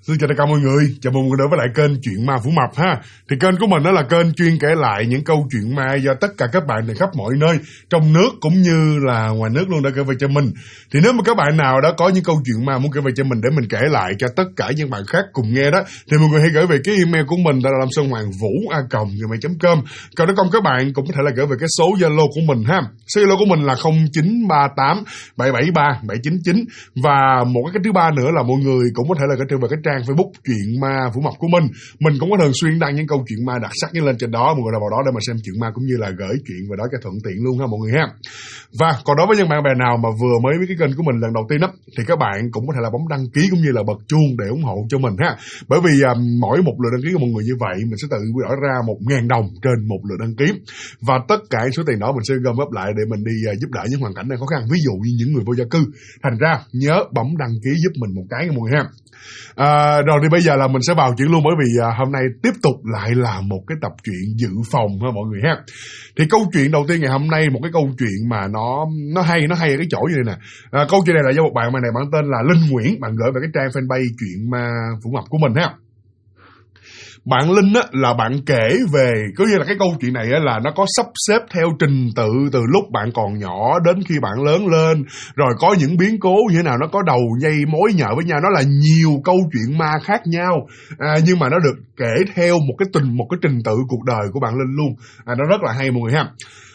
Xin chào tất cả mọi người, chào mừng mọi người đến với lại kênh Chuyện Ma Phủ Mập ha. Thì kênh của mình đó là kênh chuyên kể lại những câu chuyện ma do tất cả các bạn từ khắp mọi nơi, trong nước cũng như là ngoài nước luôn đã kể về cho mình. Thì nếu mà các bạn nào đã có những câu chuyện ma muốn kể về cho mình để mình kể lại cho tất cả những bạn khác cùng nghe đó, thì mọi người hãy gửi về cái email của mình, đó là lamsonhoangvu@gmail.com. Còn nếu không các bạn cũng có thể là gửi về cái số Zalo của mình ha. Số Zalo của mình là 0938 773 799. Và một cái thứ ba nữa là mọi người cũng có thể là gửi về cái trang Facebook Chuyện Ma Phủ Mập của mình. Mình cũng có thường xuyên đăng những câu chuyện ma đặc sắc như lên trên đó, mọi người vào đó để mà xem chuyện ma cũng như là gửi chuyện về đó cho thuận tiện luôn ha mọi người ha. Và còn đối với những bạn bè nào mà vừa mới biết cái kênh của mình lần đầu tiên đó, thì các bạn cũng có thể là bấm đăng ký cũng như là bật chuông để ủng hộ cho mình ha. Bởi vì mỗi một lượt đăng ký của mọi người như vậy, mình sẽ tự đổi ra 1.000 đồng trên một lượt đăng ký. Và tất cả số tiền đó mình sẽ gom góp lại để mình đi giúp đỡ những hoàn cảnh đang khó khăn, ví dụ như những người vô gia cư. Thành ra nhớ bấm đăng ký giúp mình một cái nha mọi người ha. Rồi thì bây giờ là mình sẽ vào chuyện luôn, bởi vì hôm nay tiếp tục lại là một cái tập truyện dự phòng ha mọi người ha. Thì câu chuyện đầu tiên ngày hôm nay, một cái câu chuyện mà nó hay ở cái chỗ như này nè. Câu chuyện này là do một bạn này, bạn tên là Linh Nguyễn, bạn gửi về cái trang fanpage Chuyện Ma Phủ Mập của mình ha. Bạn Linh á, là bạn kể về, có nghĩa là cái câu chuyện này á, là nó có sắp xếp theo trình tự từ lúc bạn còn nhỏ đến khi bạn lớn lên, rồi có những biến cố như thế nào, nó có đầu dây mối nhợ với nhau, nó là nhiều câu chuyện ma khác nhau, nhưng mà nó được kể theo một cái trình tự cuộc đời của bạn Linh luôn. Nó rất là hay mọi người ha.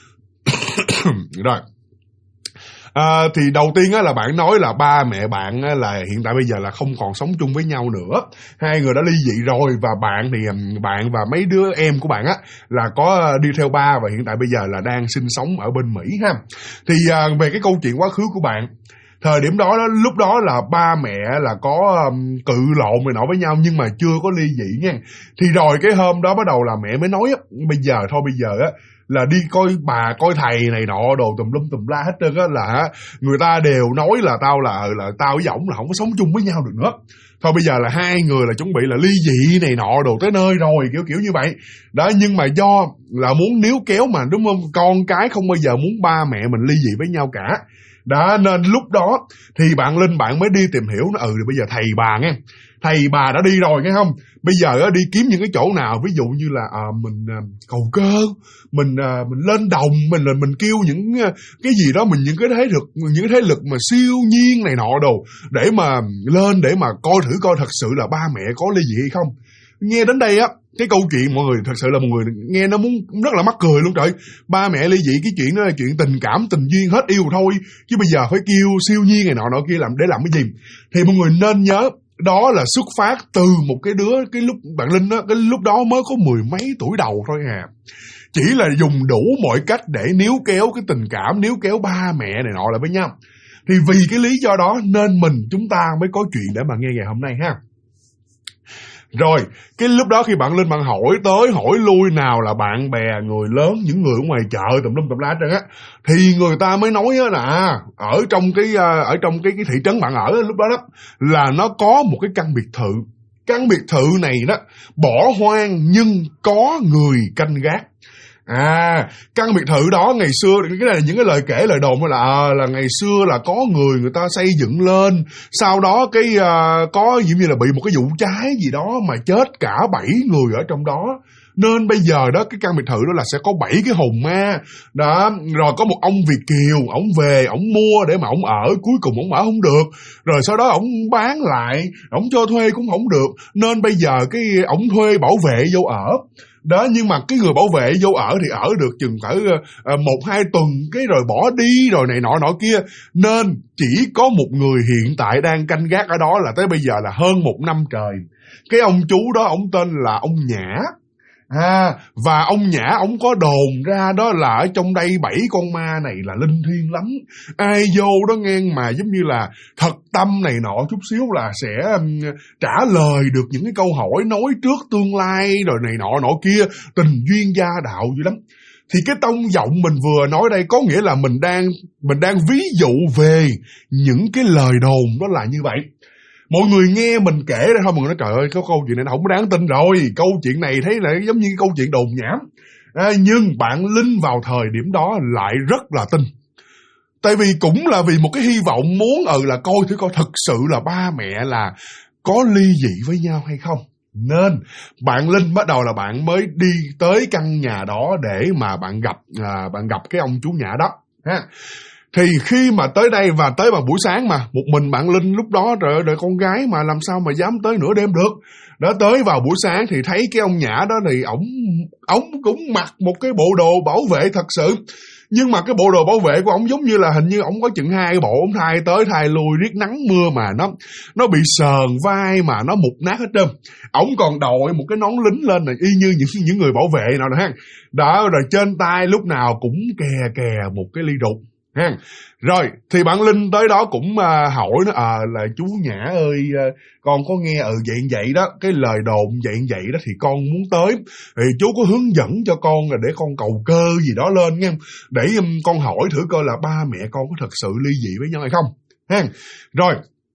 Rồi. Thì đầu tiên á, là bạn nói là ba mẹ bạn á, là hiện tại bây giờ là không còn sống chung với nhau nữa, hai người đã ly dị rồi, và bạn thì bạn và mấy đứa em của bạn á là có đi theo ba, và hiện tại bây giờ là đang sinh sống ở bên Mỹ ha. Thì về cái câu chuyện quá khứ của bạn, thời điểm đó, lúc đó là ba mẹ là có cự lộn này nọ với nhau nhưng mà chưa có ly dị nha. Thì rồi cái hôm đó bắt đầu là mẹ mới nói á, bây giờ á là đi coi bà coi thầy này nọ đồ tùm lum tùm la hết trơn á, là người ta đều nói là tao với ổng là không có sống chung với nhau được nữa. Thôi bây giờ là hai người là chuẩn bị là ly dị này nọ đồ tới nơi rồi, kiểu như vậy đó. Nhưng mà do là muốn níu kéo mà, đúng không, con cái không bao giờ muốn ba mẹ mình ly dị với nhau cả đó, nên lúc đó thì bạn Linh bạn mới đi tìm hiểu nó, bây giờ thầy bà đã đi rồi nghe không, bây giờ đi kiếm những cái chỗ nào, ví dụ như là mình cầu cơ, mình lên đồng, mình kêu những cái gì đó, mình những cái thế lực mà siêu nhiên này nọ đồ, để mà lên để mà coi thật sự là ba mẹ có ly dị hay không. Nghe đến đây á, cái câu chuyện mọi người thật sự là mọi người nghe nó muốn rất là mắc cười luôn trời. Ba mẹ ly dị, cái chuyện đó là chuyện tình cảm tình duyên hết yêu thôi, chứ bây giờ phải kêu siêu nhiên này nọ kia để làm cái gì. Thì mọi người nên nhớ, đó là xuất phát từ một cái lúc bạn Linh á, cái lúc đó mới có 10 mấy tuổi đầu thôi à. Chỉ là dùng đủ mọi cách để níu kéo cái tình cảm, níu kéo ba mẹ này nọ lại với nhau. Thì vì cái lý do đó nên chúng ta mới có chuyện để mà nghe ngày hôm nay ha. Rồi, cái lúc đó khi bạn Linh bạn hỏi tới hỏi lui, nào là bạn bè, người lớn, những người ở ngoài chợ tùm lum tùm la hết á, thì người ta mới nói là ở trong cái thị trấn bạn ở lúc đó là nó có một cái căn biệt thự. Căn biệt thự này đó bỏ hoang nhưng có người canh gác. Căn biệt thự đó ngày xưa, cái này là những cái lời kể lời đồn là ngày xưa là có người ta xây dựng lên, sau đó có giống như là bị một cái vụ cháy gì đó mà chết cả 7 người ở trong đó. Nên bây giờ đó, cái căn biệt thự đó là sẽ có 7 cái hồn ma đó. Rồi có một ông Việt kiều, ổng về ổng mua để mà ổng ở, cuối cùng ổng ở không được, rồi sau đó ổng bán lại, ổng cho thuê cũng không được, nên bây giờ ổng thuê bảo vệ vô ở đó. Nhưng mà cái người bảo vệ vô ở thì ở được chừng cỡ 1-2 tuần cái rồi bỏ đi rồi này nọ kia, nên chỉ có một người hiện tại đang canh gác ở đó là tới bây giờ là hơn 1 năm trời. Cái ông chú đó ổng tên là ông Nhã. Và ông Nhã ổng có đồn ra đó là ở trong đây 7 con ma này là linh thiêng lắm, ai vô đó nghe mà giống như là thật tâm này nọ chút xíu là sẽ trả lời được những cái câu hỏi, nói trước tương lai rồi này nọ kia, tình duyên gia đạo dữ lắm. Thì cái tông giọng mình vừa nói đây có nghĩa là mình đang ví dụ về những cái lời đồn đó là như vậy. Mọi người nghe mình kể đây thôi, mọi người nói trời ơi, cái câu chuyện này nó không đáng tin rồi, câu chuyện này thấy là giống như cái câu chuyện đồn nhảm. Nhưng bạn Linh vào thời điểm đó lại rất là tin. Tại vì cũng là vì một cái hy vọng muốn là coi thử coi thật sự là ba mẹ là có ly dị với nhau hay không. Nên bạn Linh bắt đầu là bạn mới đi tới căn nhà đó để mà bạn gặp cái ông chú Nhã đó ha. Thì khi mà tới đây và tới vào buổi sáng mà một mình bạn Linh lúc đó, trời ơi, đợi con gái mà làm sao mà dám tới nửa đêm được. Đó, tới vào buổi sáng thì thấy cái ông Nhã đó thì ổng cũng mặc một cái bộ đồ bảo vệ thật sự. Nhưng mà cái bộ đồ bảo vệ của ổng giống như là hình như ổng có chừng 2 bộ, ổng thay tới thay lui riết nắng mưa mà nó bị sờn vai mà nó mục nát hết trơn. Ổng còn đội một cái nón lính lên này y như những người bảo vệ nào đó ha. Đó, rồi trên tay lúc nào cũng kè một cái ly rượu ha. Rồi thì bạn Linh tới đó cũng hỏi nó là chú Nhã ơi, con có nghe vậy đó, cái lời đồn vậy đó thì con muốn tới, thì chú có hướng dẫn cho con là để con cầu cơ gì đó lên nha, để con hỏi thử coi là ba mẹ con có thật sự ly dị với nhau hay không ha. Rồi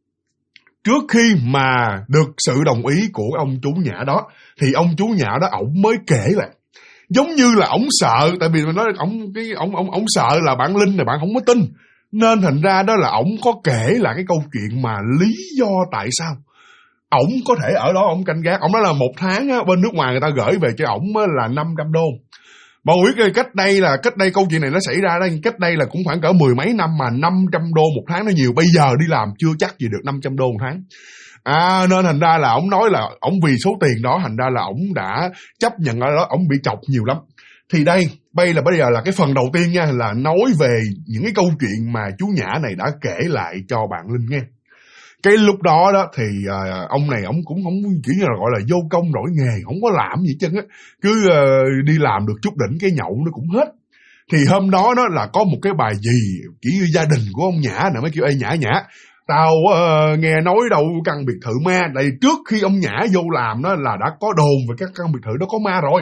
trước khi mà được sự đồng ý của ông chú Nhã đó thì ông chú Nhã đó ổng mới kể lại, giống như là ổng sợ, tại vì mình nói ổng sợ là bạn Linh này bạn không có tin, nên thành ra đó là ổng có kể là cái câu chuyện mà lý do tại sao ổng có thể ở đó ổng canh gác. Ổng nói là 1 tháng á, bên nước ngoài người ta gửi về cho ổng là 500 đô. Bạn biết cách đây câu chuyện này nó xảy ra đó, cách đây là cũng khoảng cỡ 10 mấy năm mà 500 đô 1 tháng nó nhiều. Bây giờ đi làm chưa chắc gì được 500 đô 1 tháng. Nên thành ra là ổng nói là ổng vì số tiền đó thành ra là ổng đã chấp nhận ở đó, ổng bị chọc nhiều lắm. Thì bây giờ là cái phần đầu tiên nha, là nói về những cái câu chuyện mà chú Nhã này đã kể lại cho bạn Linh nghe. Cái lúc đó thì ông này ổng cũng không kiểu như là gọi là vô công đổi nghề, không có làm gì chân á, cứ đi làm được chút đỉnh cái nhậu nó cũng hết. Thì hôm đó là có một cái bà dì kiểu như gia đình của ông Nhã nè mới kêu: "Ê Nhã, tao nghe nói đâu căn biệt thự ma." Đây trước khi ông Nhã vô làm đó là đã có đồn về các căn biệt thự đó có ma rồi.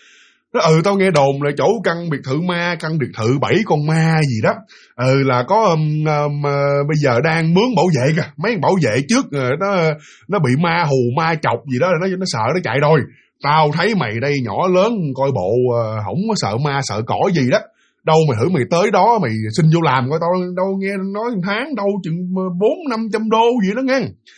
Tao nghe đồn là chỗ căn biệt thự 7 con ma gì đó. Là có bây giờ đang mướn bảo vệ kìa. Mấy bảo vệ trước nó bị ma hù ma chọc gì đó, nó sợ nó chạy rồi. Tao thấy mày đây nhỏ lớn coi bộ không có sợ ma sợ cỏ gì đó. Đâu mày thử mày tới đó mày xin vô làm coi, tao đâu nghe nói tháng đâu chừng 400-500 đô gì đó nghe.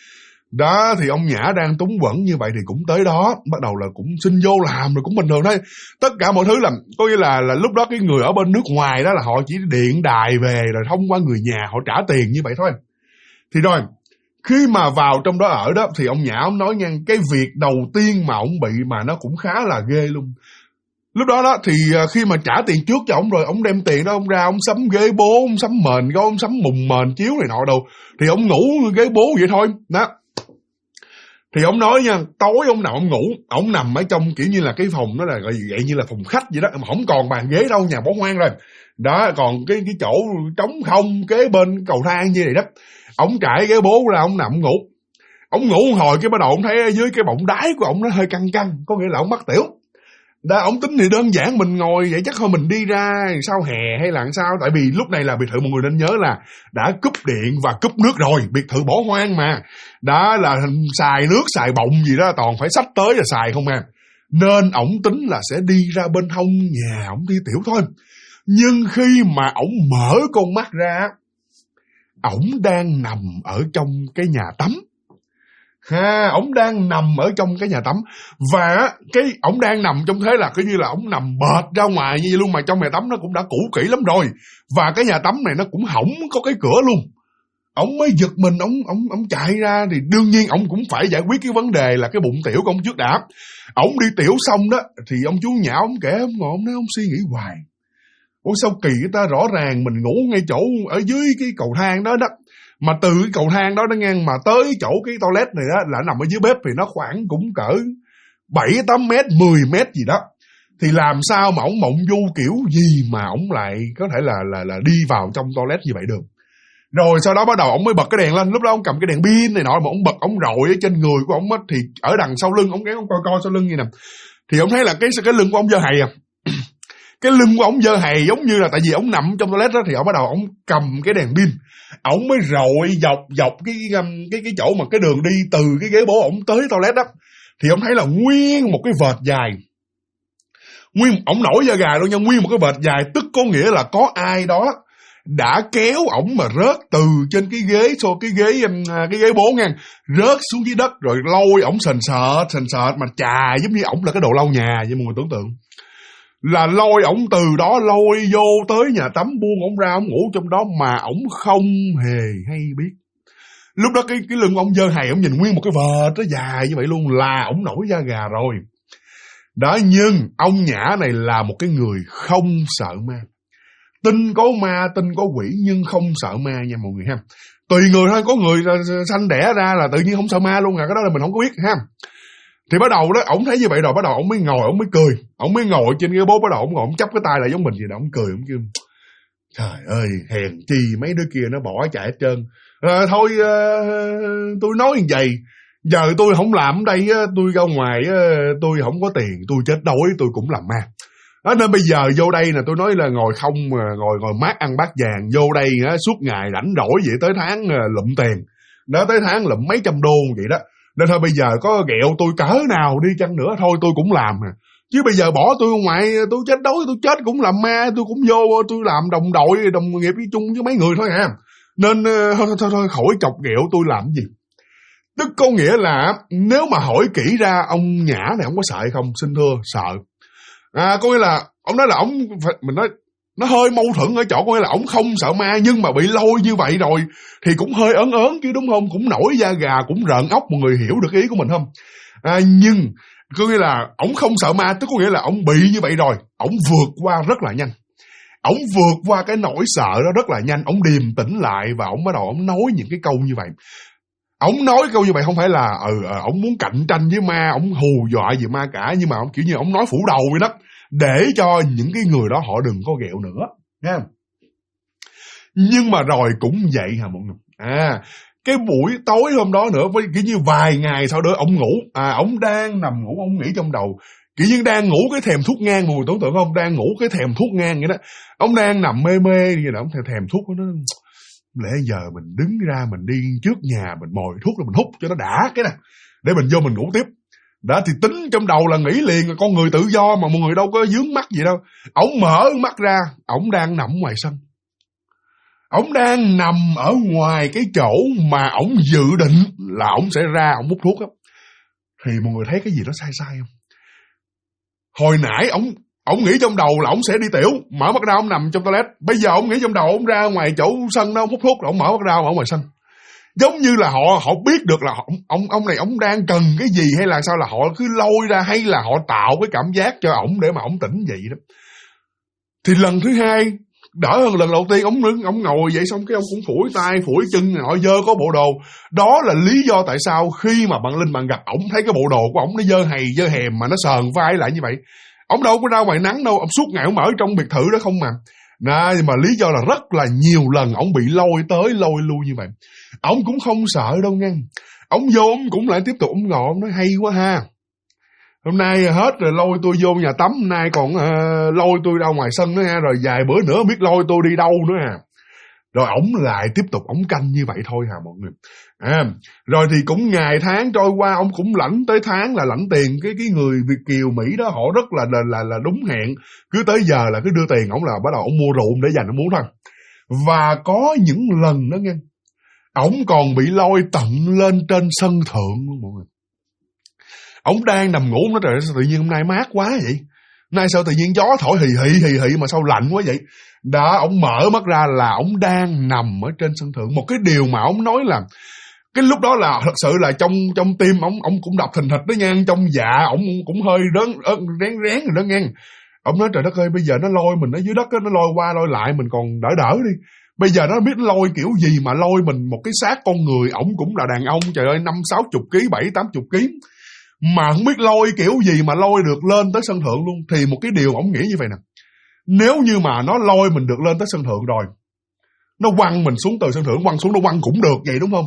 Đó thì ông Nhã đang túng quẫn như vậy thì cũng tới đó, bắt đầu là cũng xin vô làm rồi cũng bình thường thôi. Tất cả mọi thứ là có nghĩa là lúc đó cái người ở bên nước ngoài đó là họ chỉ điện đài về rồi thông qua người nhà họ trả tiền như vậy thôi. Thì rồi khi mà vào trong đó ở đó thì ông Nhã ông nói nha, cái việc đầu tiên mà ông bị mà nó cũng khá là ghê luôn. Lúc đó thì khi mà trả tiền trước cho ông rồi, ông đem tiền đó ông ra ông sắm ghế bố, ông sắm mền, ông sắm mùng mền chiếu này nọ đâu, thì ông ngủ ghế bố vậy thôi đó. Thì ông nói nha, tối ông nào ông ngủ, ông nằm ở trong kiểu như là cái phòng đó là gọi vậy như là phòng khách vậy đó, mà không còn bàn ghế đâu, nhà bỏ hoang rồi. Đó, còn cái chỗ trống không kế bên cầu thang như vậy đó. Ông trải ghế bố ra ông nằm ngủ. Ông ngủ hồi cái bắt đầu ông thấy ở dưới cái bọng đáy của ông nó hơi căng căng, có nghĩa là ông mắc tiểu. Đó, ông tính thì đơn giản mình ngồi vậy chắc thôi mình đi ra sau hè hay là sao, tại vì lúc này là biệt thự mọi người nên nhớ là đã cúp điện và cúp nước rồi, biệt thự bỏ hoang mà. Đó là xài nước xài bọng gì đó toàn phải xách tới là xài không à. Nên ổng tính là sẽ đi ra bên hông nhà ổng đi tiểu thôi. Nhưng khi mà ổng mở con mắt ra, ổng đang nằm ở trong cái nhà tắm. Ổng đang nằm ở trong cái nhà tắm. Và cái ổng đang nằm trong thế là cứ như là ổng nằm bệt ra ngoài như vậy luôn, mà trong nhà tắm nó cũng đã cũ kỹ lắm rồi. Và cái nhà tắm này nó cũng hỏng có cái cửa luôn. Ổng mới giật mình, ổng chạy ra thì đương nhiên ổng cũng phải giải quyết cái vấn đề là cái bụng tiểu của ổng trước đã. Ổng đi tiểu xong đó thì ông chú Nhã ổng kể, ổng ngồi ổng nói ổng suy nghĩ hoài. Ủa sao kỳ người ta, rõ ràng mình ngủ ngay chỗ ở dưới cái cầu thang đó đó, mà từ cái cầu thang đó nó ngang mà tới chỗ cái toilet này đó là nằm ở dưới bếp thì nó khoảng cũng cỡ 7-8 mét, 10 mét gì đó. Thì làm sao mà ổng mộng du kiểu gì mà ổng lại có thể là đi vào trong toilet như vậy được. Rồi sau đó bắt đầu ổng mới bật cái đèn lên. Lúc đó ổng cầm cái đèn pin này nọ mà ổng bật, ổng rọi ở trên người của ổng á, thì ở đằng sau lưng ổng ổng coi sau lưng như nè, thì ổng thấy là cái lưng của ổng dơ hầy à. Cái lưng của ổng dơ hầy giống như là tại vì ổng nằm trong toilet đó, thì ổng bắt đầu ổng cầm cái đèn pin, ổng mới rọi dọc cái chỗ mà cái đường đi từ cái ghế bố ổng tới toilet đó. Thì ổng thấy là nguyên một cái vệt dài, ổng nổi da gà luôn nha, nguyên một cái vệt dài, tức có nghĩa là có ai đó đã kéo ổng mà rớt từ trên cái ghế 4 nha, rớt xuống dưới đất rồi lôi ổng sền sệt mà chà, giống như ổng là cái đồ lau nhà vậy mọi người tưởng tượng. Là lôi ổng từ đó lôi vô tới nhà tắm, buông ổng ra ổng ngủ trong đó mà ổng không hề hay biết. Lúc đó cái lưng ông dơ hầy, ổng nhìn nguyên một cái vệt nó dài như vậy luôn, là ổng nổi da gà rồi. Đó, nhưng ông Nhã này là một cái người không sợ ma. Tin có ma, tin có quỷ nhưng không sợ ma nha mọi người ha. Tùy người thôi, có người sanh đẻ ra là tự nhiên không sợ ma luôn à, cái đó là mình không có biết ha. Thì bắt đầu đó, ổng thấy như vậy rồi, bắt đầu ổng mới ngồi, ổng mới cười. Ổng mới ngồi trên cái bố, bắt đầu ổng ngồi, ổng chắp cái tay lại giống mình vậy đó, ổng cười, ổng kêu trời ơi, hèn chi mấy đứa kia nó bỏ chạy hết trơn. Thôi tôi nói như vậy, giờ tôi không làm ở đây, tôi ra ngoài tôi không có tiền, tôi chết đói tôi cũng làm ma. Đó, nên bây giờ vô đây nè, tôi nói là ngồi không, ngồi mát ăn bát vàng, vô đây suốt ngày rảnh rỗi vậy, tới tháng lụm tiền, đó tới tháng lụm mấy trăm đô vậy đó. Nên thôi bây giờ có ghẹo tôi cỡ nào đi chăng nữa thôi tôi cũng làm nè. Chứ bây giờ bỏ tôi ngoài, tôi chết đói tôi chết cũng làm ma, tôi cũng vô tôi làm đồng đội, đồng nghiệp với chung với mấy người thôi à. Nên thôi khỏi chọc ghẹo tôi làm gì. Tức có nghĩa là nếu mà hỏi kỹ ra ông Nhã này ông có sợ hay không, xin thưa sợ. Có nghĩa là ông nói là mình nói nó hơi mâu thuẫn ở chỗ có nghĩa là ông không sợ ma, nhưng mà bị lôi như vậy rồi thì cũng hơi ớn chứ đúng không, cũng nổi da gà, cũng rợn óc. Mọi người hiểu được ý của mình không? Nhưng có nghĩa là ông không sợ ma, tức có nghĩa là ông bị như vậy rồi, ông vượt qua rất là nhanh. Ông vượt qua cái nỗi sợ đó rất là nhanh, ông điềm tĩnh lại và ông bắt đầu ông nói những cái câu như vậy. Ông nói câu như vậy không phải là ông muốn cạnh tranh với ma, ông hù dọa gì ma cả, nhưng mà ông kiểu như ông nói phủ đầu vậy đó, để cho những cái người đó họ đừng có ghẹo nữa nha. Nhưng mà rồi cũng vậy hả mọi người. Cái buổi tối hôm đó nữa, với kiểu như vài ngày sau đó ông ngủ, ông đang nằm ngủ, ông nghĩ trong đầu kiểu như đang ngủ cái thèm thuốc ngang, mọi người tưởng tượng không, đang ngủ cái thèm thuốc ngang vậy đó. Ông đang nằm mê vậy đó, ông thèm thuốc nó lẽ giờ mình đứng ra mình đi trước nhà mình mồi thuốc rồi mình hút cho nó đã cái nè, để mình vô mình ngủ tiếp. Đó thì tính trong đầu là nghĩ liền là con người tự do mà, mọi người đâu có vướng mắc gì đâu. Ổng mở mắt ra, ổng đang nằm ngoài sân. Ổng đang nằm ở ngoài cái chỗ mà ổng dự định là ổng sẽ ra ổng hút thuốc á. Thì mọi người thấy cái gì đó sai không? Hồi nãy ổng nghĩ trong đầu là ổng sẽ đi tiểu, mở mắt ra ổng nằm trong toilet. Bây giờ ổng nghĩ trong đầu ổng ra ngoài chỗ sân đó ổng hút thuốc, ổng mở mắt ra ở ngoài sân. Giống như là họ biết được là ông này ổng đang cần cái gì, hay là sao, là họ cứ lôi ra, hay là họ tạo cái cảm giác cho ổng để mà ổng tỉnh vậy đó. Thì lần thứ hai đỡ hơn lần đầu tiên. Ổng ngồi vậy xong cái ông cũng phủi tay phủi chân, họ dơ có bộ đồ. Đó là lý do tại sao khi mà bạn Linh bạn gặp ổng thấy cái bộ đồ của ổng nó dơ hầy dơ hèm mà nó sờn vai lại như vậy. Ổng đâu có ra ngoài nắng đâu, ổng suốt ngày ổng ở trong biệt thự đó không mà. Nhưng mà lý do là rất là nhiều lần ổng bị lôi tới lôi lui như vậy. Ổng cũng không sợ đâu nha. Ổng vô ổng cũng lại tiếp tục ổng ngồi, ổng nói hay quá ha, hôm nay hết rồi lôi tôi vô nhà tắm, hôm nay còn lôi tôi ra ngoài sân nữa ha, rồi vài bữa nữa biết lôi tôi đi đâu nữa ha. Rồi ổng lại tiếp tục ổng canh như vậy thôi hả mọi người. Rồi thì cũng ngày tháng trôi qua, ổng cũng lãnh tới tháng là lãnh tiền cái người Việt kiều Mỹ đó, họ rất là đúng hẹn, cứ tới giờ là cứ đưa tiền ổng, là bắt đầu ổng mua rượu để dành ổng uống thôi. Và có những lần đó nghe, ổng còn bị lôi tận lên trên sân thượng luôn mọi người. Ổng đang nằm ngủ, nó trời tự nhiên hôm nay mát quá vậy, nay sao tự nhiên gió thổi hì hì mà sao lạnh quá vậy. Đó, ổng mở mắt ra là ổng đang nằm ở trên sân thượng. Một cái điều mà ổng nói là cái lúc đó là thật sự là trong tim ổng cũng đập thình thịch đó nha, trong dạ ổng cũng hơi rén rồi đó nghe. Ổng nói trời đất ơi, bây giờ nó lôi mình ở dưới đất đó, nó lôi qua lôi lại mình còn đỡ đi. Bây giờ nó biết lôi kiểu gì mà lôi mình một cái xác con người, ổng cũng là đàn ông, trời ơi 50-60 kg, 70-80 kg. Mà không biết lôi kiểu gì mà lôi được lên tới sân thượng luôn. Thì một cái điều ổng nghĩ như vậy nè, nếu như mà nó lôi mình được lên tới sân thượng rồi, nó quăng mình xuống từ sân thượng, quăng xuống nó quăng cũng được vậy đúng không?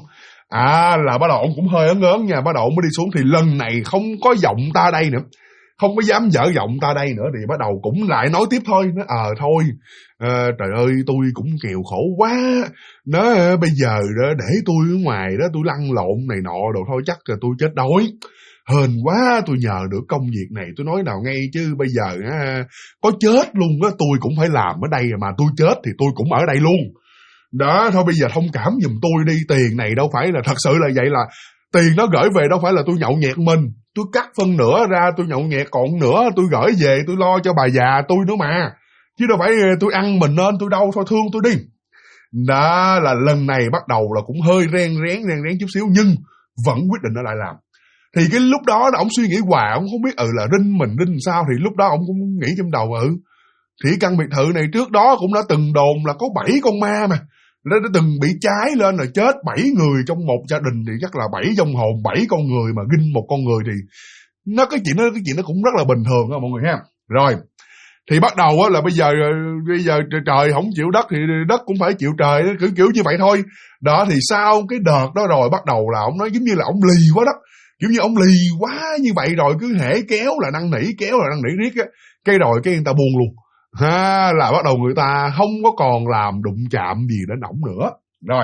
Là bắt đầu ông cũng hơi ớn nha, bắt đầu ông mới đi xuống. Thì lần này không có giọng ta đây nữa, không có dám dở giọng ta đây nữa, thì bắt đầu cũng lại nói tiếp thôi. Nó thôi trời ơi tôi cũng kèo khổ quá, nó bây giờ đó để tôi ở ngoài đó tôi lăn lộn này nọ đồ thôi chắc là tôi chết đói. hên quá tôi nhờ được công việc này, tôi nói nào ngay chứ bây giờ có chết luôn á tôi cũng phải làm ở đây, mà tôi chết thì tôi cũng ở đây luôn. Đó, thôi bây giờ thông cảm giùm tôi đi, tiền này đâu phải là, thật sự là vậy, là tiền nó gửi về đâu phải là tôi nhậu nhẹt mình, tôi cắt phân nửa ra tôi nhậu nhẹt, còn nửa tôi gửi về tôi lo cho bà già tôi nữa mà, chứ đâu phải tôi ăn mình nên tôi đâu, thôi thương tôi đi. Đó là lần này bắt đầu là cũng hơi ren rén chút xíu, nhưng vẫn quyết định ở lại làm. Thì cái lúc đó ông suy nghĩ hoài, ông không biết là rinh sao, thì lúc đó ông cũng nghĩ trong đầu thì căn biệt thự này trước đó cũng đã từng đồn là có 7 con ma mà, nó đã từng bị cháy lên rồi chết 7 người trong một gia đình, thì chắc là 7 vong hồn, 7 con người mà ghinh một con người, thì cái chuyện nó cũng rất là bình thường đó mọi người ha. Rồi thì bắt đầu là bây giờ trời không chịu đất thì đất cũng phải chịu trời, kiểu như vậy thôi. Đó thì sau cái đợt đó rồi bắt đầu là ông nói giống như là ông lì quá đó, kiểu như ông lì quá như vậy rồi cứ hễ kéo là năn nỉ riết á, cái rồi cái người ta buông luôn là bắt đầu người ta không có còn làm đụng chạm gì đến ổng nữa. Rồi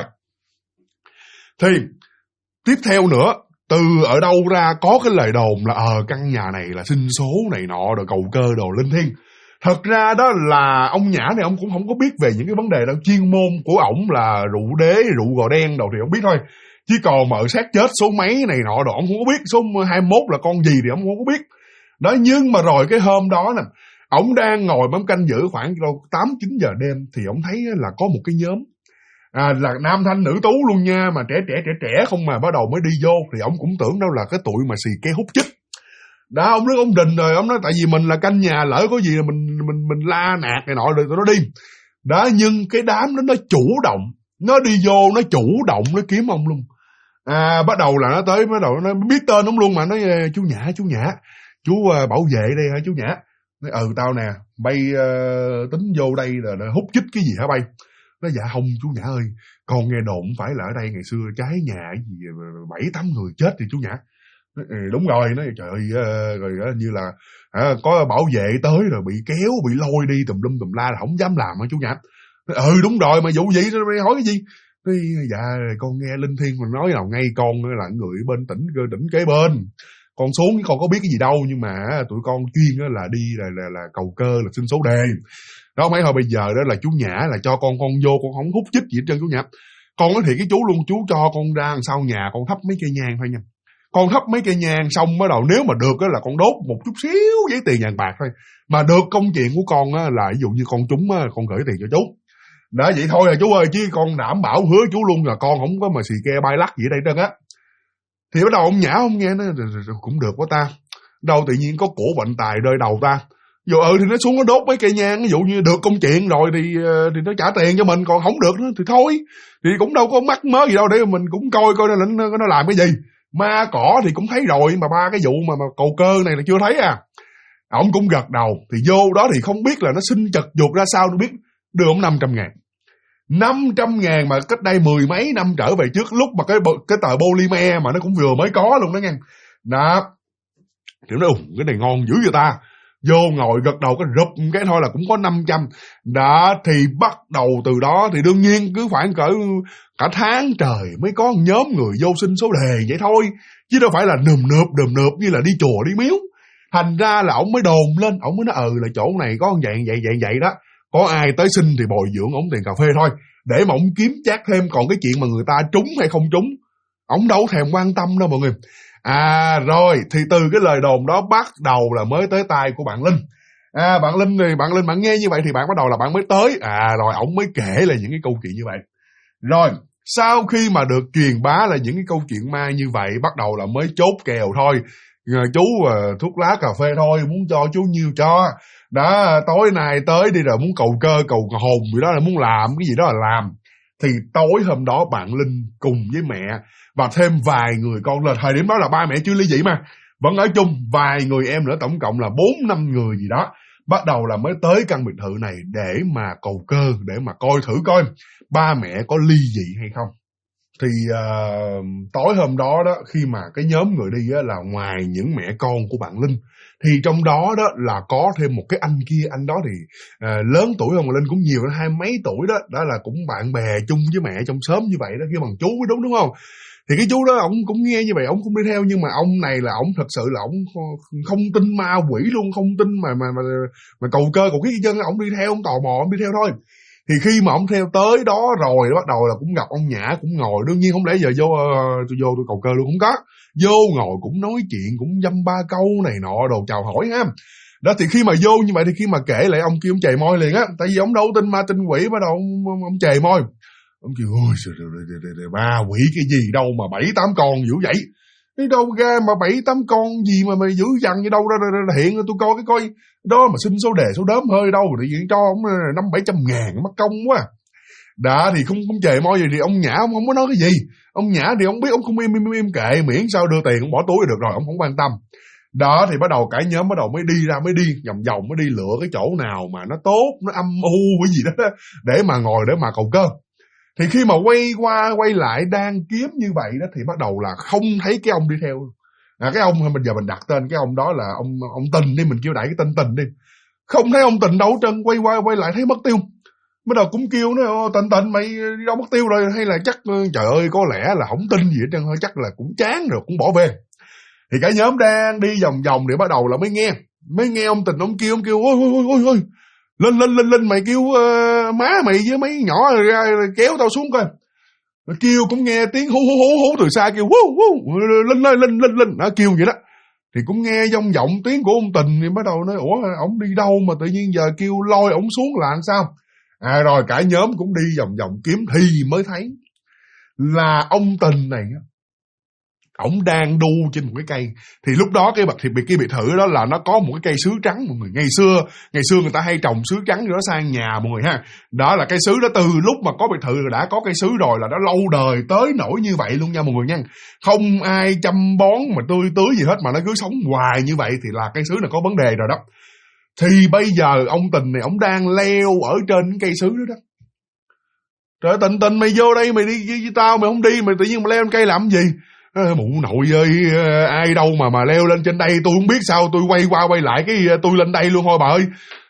thì tiếp theo nữa, từ ở đâu ra có cái lời đồn là căn nhà này là sinh số này nọ rồi cầu cơ đồ linh thiêng. Thật ra đó là ông Nhã này ông cũng không có biết về những cái vấn đề đó, chuyên môn của ổng là rượu đế, rượu gò đen đồ thì ông biết thôi, chứ còn mà xác chết số mấy này nọ đồ ông không có biết, số 21 là con gì thì ông không có biết. Đó, nhưng mà rồi cái hôm đó nè, ổng đang ngồi bấm canh giữ khoảng 8-9 giờ đêm, thì ổng thấy là có một cái nhóm là nam thanh nữ tú luôn nha, mà trẻ không, mà bắt đầu mới đi vô, thì ổng cũng tưởng đâu là cái tụi mà xì ke hút chích. Đó, ông đứng ông đình rồi, ông nói tại vì mình là canh nhà, lỡ có gì là mình la nạt này nọ rồi tụi nó đi. Đó, nhưng cái đám đó nó chủ động, nó đi vô, nó chủ động nó kiếm ông luôn. Bắt đầu là nó tới, bắt đầu nó biết tên ông luôn mà, nói chú Nhã, chú bảo vệ đây hả chú Nhã? Nói tao nè, bay tính vô đây là hút chích cái gì hả bay? Nói dạ không chú Nhã ơi, con nghe đồn phải là ở đây ngày xưa cháy nhà gì 7-8 người chết thì chú Nhã. Đúng rồi, nói trời ơi, rồi như là có bảo vệ tới rồi bị kéo, bị lôi đi tùm lum tùm la là không dám làm hả chú Nhã? Nói, đúng rồi, mà vụ gì mày hỏi cái gì? Nói, dạ con nghe linh thiêng mà nói nào ngay con là người bên tỉnh kế bên, con xuống con có biết cái gì đâu, nhưng mà tụi con chuyên là đi là cầu cơ, là xin số đề. Đó mấy hồi bây giờ đó là chú Nhã là cho con vô, con không hút chích gì hết trơn chú Nhã. Con nói thiệt cái chú luôn, chú cho con ra sau nhà con thắp mấy cây nhang thôi nha. Con thắp mấy cây nhang xong bắt đầu nếu mà được là con đốt một chút xíu giấy tiền vàng bạc thôi. Mà được công chuyện của con là ví dụ như con trúng con gửi tiền cho chú. Đó vậy thôi à chú ơi, chứ con đảm bảo hứa chú luôn là con không có mà xì ke bay lắc gì ở đây trơn á. Thì bắt đầu ông Nhã ông nghe nó cũng được quá ta. Đâu tự nhiên có cổ bệnh tài rơi đầu ta. Dù thì nó xuống nó đốt mấy cây nhang, ví dụ như được công chuyện rồi thì nó trả tiền cho mình, còn không được nữa thì thôi. Thì cũng đâu có mắc mớ gì đâu để mình cũng coi nó làm cái gì. Ma cỏ thì cũng thấy rồi, mà 3 cái vụ mà cầu cơ này là chưa thấy à. Ông cũng gật đầu, thì vô đó thì không biết là nó sinh chật chuột ra sao, tôi biết đưa ông 500.000. 500.000 mà cách đây 10 mấy năm trở về trước, lúc mà cái tờ polymer mà nó cũng vừa mới có luôn đó nha. Đó, kiểu nói cái này ngon dữ vậy ta. Vô ngồi gật đầu cái rụp cái thôi là cũng có 500. Đó thì bắt đầu từ đó thì đương nhiên cứ phải cả tháng trời mới có nhóm người vô xin số đề vậy thôi, chứ đâu phải là nườm nượp như là đi chùa đi miếu. Thành ra là ổng mới đồn lên, ổng mới nói là chỗ này có vậy đó, có ai tới xin thì bồi dưỡng ổng tiền cà phê thôi, để mà ổng kiếm chác thêm. Còn cái chuyện mà người ta trúng hay không trúng ổng đâu thèm quan tâm đâu mọi người. Rồi thì từ cái lời đồn đó bắt đầu là mới tới tai của bạn Linh. Bạn Linh thì bạn nghe như vậy thì bạn bắt đầu là bạn mới tới. Rồi ổng mới kể là những cái câu chuyện như vậy. Rồi sau khi mà được truyền bá là những cái câu chuyện ma như vậy, bắt đầu là mới chốt kèo thôi. Chú thuốc lá cà phê thôi, muốn cho chú nhiêu cho. Đó, tối nay tới đi rồi muốn cầu cơ cầu hồn gì đó, là muốn làm cái gì đó là làm. Thì tối hôm đó bạn Linh cùng với mẹ và thêm vài người con, là thời điểm đó là ba mẹ chưa ly dị mà, vẫn ở chung, vài người em nữa, tổng cộng là 4-5 người gì đó, bắt đầu là mới tới căn biệt thự này để mà cầu cơ, để mà coi thử coi ba mẹ có ly dị hay không. Thì tối hôm đó đó, khi mà cái nhóm người đi là ngoài những mẹ con của bạn Linh Thì trong đó đó là có thêm một cái anh kia, anh đó thì lớn tuổi hơn Linh cũng nhiều, 20 mấy tuổi đó, đó là cũng bạn bè chung với mẹ trong xóm như vậy đó, kêu bằng chú đúng không? Thì cái chú đó ổng cũng nghe như vậy, ổng cũng đi theo, nhưng mà ông này là ổng thật sự là ổng không tin ma quỷ luôn, không tin mà cầu cơ cầu cái chân, ổng đi theo, ổng tò mò, ổng đi theo thôi. Thì khi mà ổng theo tới đó rồi bắt đầu là cũng gặp ông Nhã, cũng ngồi, đương nhiên không lẽ giờ tôi cầu cơ luôn, không có, vô ngồi cũng nói chuyện, cũng dăm ba câu này nọ đồ chào hỏi ha. Đó thì khi mà vô như vậy thì khi mà kể lại ông kia ông chề môi liền á, tại vì ông đâu tin ma tin quỷ, bắt đầu ông chề môi. Ông kêu ôi ma quỷ cái gì đâu mà 7-8 con dữ vậy, cái đâu ra mà 7-8 con gì mà dữ dằn như đâu ra hiện tôi coi cái coi đó mà xin số đề số đốm hơi đâu thì chuyện cho ông 500-700 ngàn mất công quá. Đã thì không chề môi gì thì ông Nhã ông không có nói cái gì. Ông Nhã thì ông biết, ông không im kệ, miễn sao đưa tiền ông bỏ túi được rồi, ông không quan tâm. Đó thì bắt đầu cả nhóm bắt đầu mới đi vòng mới đi lựa cái chỗ nào mà nó tốt, nó âm u cái gì đó để mà ngồi để mà cầu cơ. Thì khi mà quay qua quay lại đang kiếm như vậy đó thì bắt đầu là không thấy cái ông đi theo. Cái ông bây giờ mình đặt tên cái ông đó là ông Tình đi, mình kêu đại cái tên Tình đi. Không thấy ông Tình đâu hết trơn, quay qua quay lại thấy mất tiêu. Bắt đầu cũng kêu nó Tình mày đi đâu mất tiêu rồi, hay là chắc trời ơi có lẽ là không tin gì hết trơn, chắc là cũng chán rồi cũng bỏ về. Thì cả nhóm đang đi vòng để bắt đầu là mới nghe ông Tình ông kêu ôi lên mày kêu má mày với mấy nhỏ ra kéo tao xuống coi. Kêu cũng nghe tiếng hú từ xa kêu lên nó kêu vậy đó. Thì cũng nghe vọng tiếng của ông Tình thì bắt đầu nói ủa ổng đi đâu mà tự nhiên giờ kêu lôi ổng xuống là làm sao. Rồi cả nhóm cũng đi vòng kiếm thì mới thấy là ông Tình này ổng đang đu trên một cái cây. Thì lúc đó cái biệt thự đó là nó có một cái cây sứ trắng mọi người. Ngày xưa người ta hay trồng sứ trắng cho nó sang nhà mọi người ha. Đó là cây sứ đó, từ lúc mà có biệt thự rồi đã có cây sứ rồi, là nó lâu đời tới nỗi như vậy luôn nha mọi người nha. Không ai chăm bón mà tưới gì hết mà nó cứ sống hoài như vậy thì là cây sứ này có vấn đề rồi đó. Thì bây giờ ông Tình này ông đang leo ở trên cây sứ đó đó. Trời Tình mày vô đây mày đi với tao, mày không đi mày tự nhiên mày leo lên cây làm gì? Mụ nội ơi, ai đâu mà leo lên trên đây, tôi không biết sao, tôi quay qua quay lại cái tôi lên đây luôn thôi bà ơi.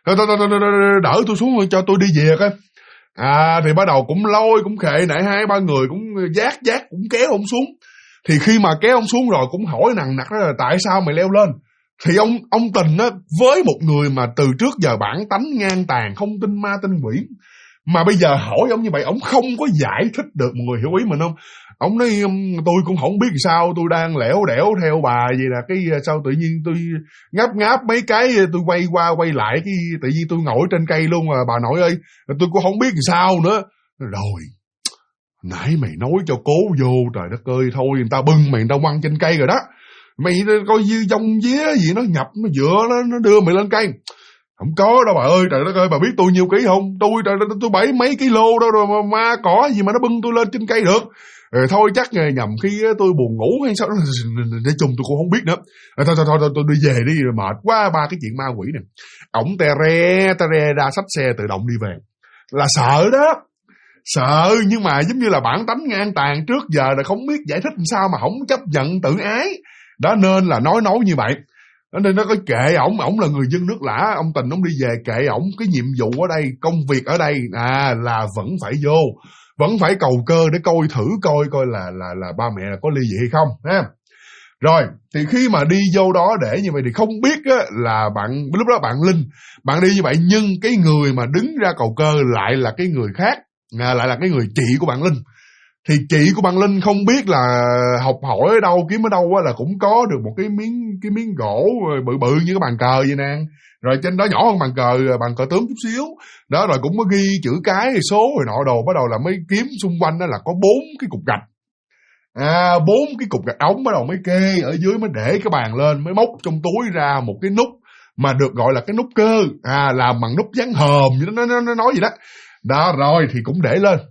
Đỡ tôi xuống cho tôi đi về coi. Thì bắt đầu cũng lôi cũng khệ nãy 2-3 người cũng giác cũng kéo ông xuống. Thì khi mà kéo ông xuống rồi cũng hỏi nằng nặc là tại sao mày leo lên. Thì ông Tình á, với một người mà từ trước giờ bản tánh ngang tàn, không tin ma tin quỷ, mà bây giờ hỏi ông như vậy, ông không có giải thích được, mọi người hiểu ý mình không? Ông nói tôi cũng không biết sao, tôi đang lẻo đẻo theo bà vậy là cái sao tự nhiên tôi ngáp mấy cái, tôi quay qua quay lại cái tự nhiên tôi ngồi trên cây luôn mà bà nội ơi, tôi cũng không biết sao nữa. Rồi nãy mày nói cho cố vô, trời đất ơi, thôi người ta bưng mày, người ta quăng trên cây rồi đó, mày coi như dông vía gì nó nhập nó dựa nó đưa mày lên cây. Không có đâu bà ơi, trời đất ơi, bà biết tôi nhiêu ký không? Tôi 70 mấy kg đâu rồi mà ma cỏ gì mà nó bưng tôi lên trên cây được. Thôi chắc nhầm khi tôi buồn ngủ hay sao đó, nói chung tôi cũng không biết nữa. Thôi tôi đi về đi, mệt quá ba cái chuyện ma quỷ này. Ổng tè re ra xách xe tự động đi về. Là sợ đó. Sợ nhưng mà giống như là bản tánh ngang tàn trước giờ là không biết giải thích làm sao mà không chấp nhận tự ái. Đó nên là nói như vậy. Nên nó có kệ ổng là người dân nước lã, ông Tình ông đi về kệ ổng, cái nhiệm vụ ở đây, công việc ở đây là vẫn phải vô, vẫn phải cầu cơ để coi là ba mẹ là có ly dị hay không ha. Rồi thì khi mà đi vô đó để như vậy thì không biết á, là lúc đó bạn Linh bạn đi như vậy, nhưng cái người mà đứng ra cầu cơ lại là cái người khác, lại là cái người chị của bạn Linh. Thì chị của bạn Linh không biết là học hỏi ở đâu, kiếm ở đâu á, là cũng có được một cái miếng gỗ bự như cái bàn cờ vậy nè. Rồi trên đó nhỏ hơn bàn cờ tướng chút xíu. Đó rồi cũng có ghi chữ cái số rồi nọ đồ, bắt đầu là mới kiếm xung quanh đó là có 4 cái cục gạch. 4 cái cục gạch ống, bắt đầu mới kê ở dưới, mới để cái bàn lên, mới móc trong túi ra một cái nút mà được gọi là cái nút cơ, làm bằng nút dán hòm vậy đó, nó nói gì đó. Đó rồi thì cũng để lên.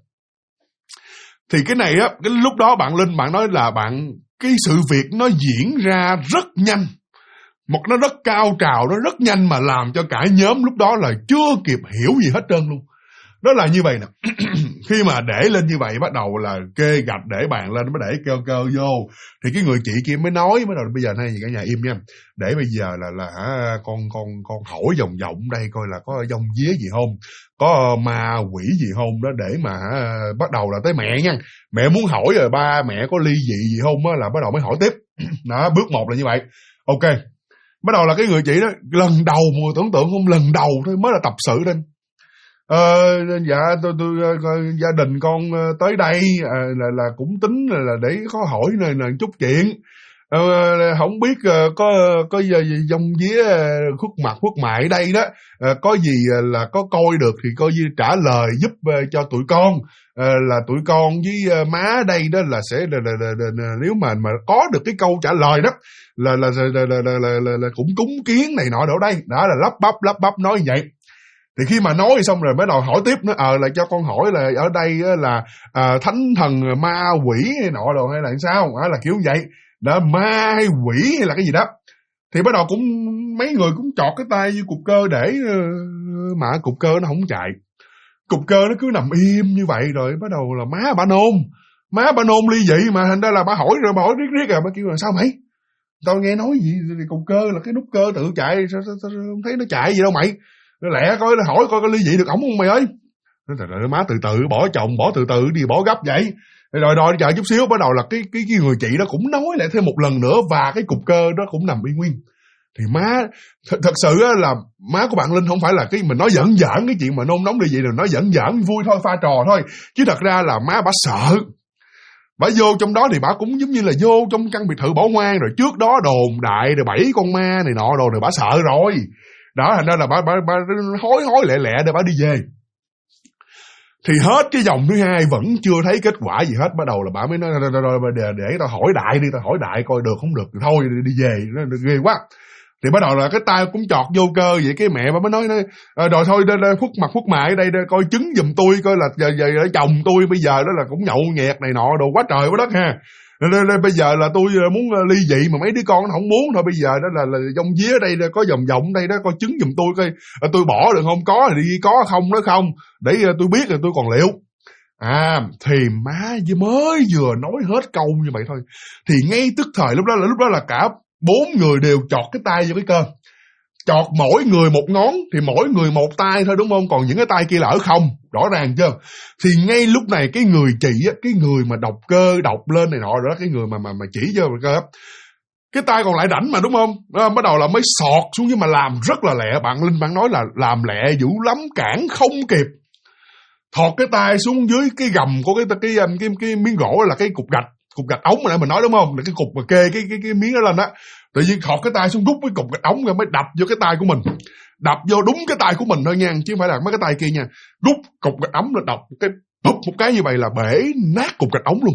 Thì cái này á, cái lúc đó bạn Linh bạn nói là cái sự việc nó diễn ra rất nhanh. Nó rất cao trào, nó rất nhanh mà làm cho cả nhóm lúc đó là chưa kịp hiểu gì hết trơn luôn. Đó là như vậy nè. Khi mà để lên như vậy, bắt đầu là kê gạch để bàn lên, mới để cơ vô, thì cái người chị kia mới nói, bắt đầu bây giờ này cả nhà im nha, để bây giờ là con hỏi vòng vòng đây coi là có dông vía gì không, có ma quỷ gì không đó, để mà bắt đầu là tới mẹ nha. Mẹ muốn hỏi rồi ba mẹ có ly dị gì không á, là bắt đầu mới hỏi tiếp. Đó, bước 1 là như vậy. Ok, bắt đầu là cái người chị đó, lần đầu mà tưởng tượng không, lần đầu thôi, mới là tập sự đây. Dạ tôi gia đình con tới đây là cũng tính là để có hỏi này chút chuyện. Không biết có dông vía khuất mặt khuất mại ở đây đó, có gì là có coi được thì coi như trả lời giúp cho tụi con, là tụi con với má đây đó là sẽ nếu mà có được cái câu trả lời đó là cũng cúng kiến này nọ ở đây. Đó là lắp bắp nói như vậy. Thì khi mà nói xong rồi mới đầu hỏi tiếp nữa, là cho con hỏi là ở đây là thánh thần ma quỷ hay nọ rồi hay là sao, là kiểu như vậy đó, ma hay quỷ hay là cái gì đó. Thì bắt đầu cũng mấy người cũng chọt cái tay như cục cơ để mà cục cơ nó không chạy. Cục cơ nó cứ nằm im như vậy, rồi bắt đầu là má bà nôn ly dị, mà thành ra là bà hỏi rồi bà hỏi riết rồi bà kêu là sao mày, tao nghe nói gì thì cục cơ là cái nút cơ tự chạy, sao không thấy nó chạy gì đâu mày, lẹ coi hỏi coi có ly dị được ổng không mày ơi. Nó má từ từ bỏ chồng, bỏ từ từ đi, bỏ gấp vậy. Rồi chờ chút xíu, bắt đầu là cái người chị đó cũng nói lại thêm một lần nữa, và cái cục cơ đó cũng nằm y nguyên. Thì má thật sự là má của bạn Linh không phải là cái mình nói giỡn cái chuyện mà nôn nóng ly dị, rồi nói giỡn vui thôi, pha trò thôi, chứ thật ra là má bả sợ. Bả vô trong đó thì bả cũng giống như là vô trong căn biệt thự bỏ hoang, rồi trước đó đồn đại rồi 7 con ma này nọ rồi bả sợ rồi. Đó, thành ra là bả hối lẹ để bả đi về. Thì hết cái vòng thứ 2 vẫn chưa thấy kết quả gì hết. Bắt đầu là bả mới nói để tao hỏi đại coi được không được thì thôi đi về, nó ghê quá. Thì bắt đầu là cái tay cũng chọt vô cơ vậy, cái mẹ bà mới nói rồi thôi khuất mặt khuất mại ở đây coi chứng giùm tôi coi là giờ chồng tôi bây giờ đó là cũng nhậu nhẹt này nọ đồ quá trời quá đất ha. Bây giờ là tôi muốn ly dị mà mấy đứa con nó không muốn thôi, bây giờ đó là dông vía ở đây có vòng đây đó, coi chứng giùm tôi coi tôi bỏ được không, có thì đi, có không nói không, để tôi biết là tôi còn liệu. Thì má mới vừa nói hết câu như vậy thôi, thì ngay tức thời lúc đó là cả 4 người đều chọt cái tay vô cái cơ, chọt mỗi người một ngón, thì mỗi người một tay thôi đúng không, còn những cái tay kia là ở không, rõ ràng chưa. Thì ngay lúc này cái người chị á, cái người mà đọc cơ đọc lên này nọ rồi đó, cái người mà chỉ vô cơ á, cái tay còn lại rảnh mà đúng không, bắt đầu là mới sọt xuống, nhưng mà làm rất là lẹ. Bạn Linh bạn nói là làm lẹ dữ lắm, cản không kịp, thọt cái tay xuống dưới cái gầm của cái miếng gỗ, là cái cục gạch ống mà nãy mình nói đúng không, là cái cục mà kê cái miếng đó lên đó. Tự nhiên thọt cái tay xuống, rút cái cục gạch ống rồi mới đập vô cái tay của mình, đập vô đúng cái tay của mình thôi nha, chứ không phải là mấy cái tay kia nha. Rút cục gạch ống là đập cái bụp một cái như vậy là bể nát cục gạch ống luôn,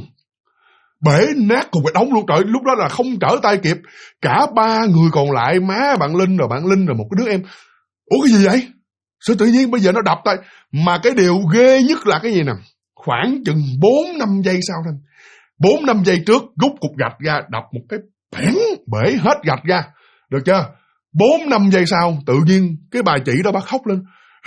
trời. Lúc đó là không trở tay kịp, cả 3 người còn lại, má bạn Linh rồi một cái đứa em, ủa cái gì vậy, sao tự nhiên bây giờ nó đập tay. Mà cái điều ghê nhất là cái gì nè, khoảng chừng 4-5 giây sau thôi, 4-5 giây trước rút cục gạch ra, đập một cái bể hết gạch ra, được chưa. 4-5 giây sau tự nhiên cái bà chị đó bà khóc lên,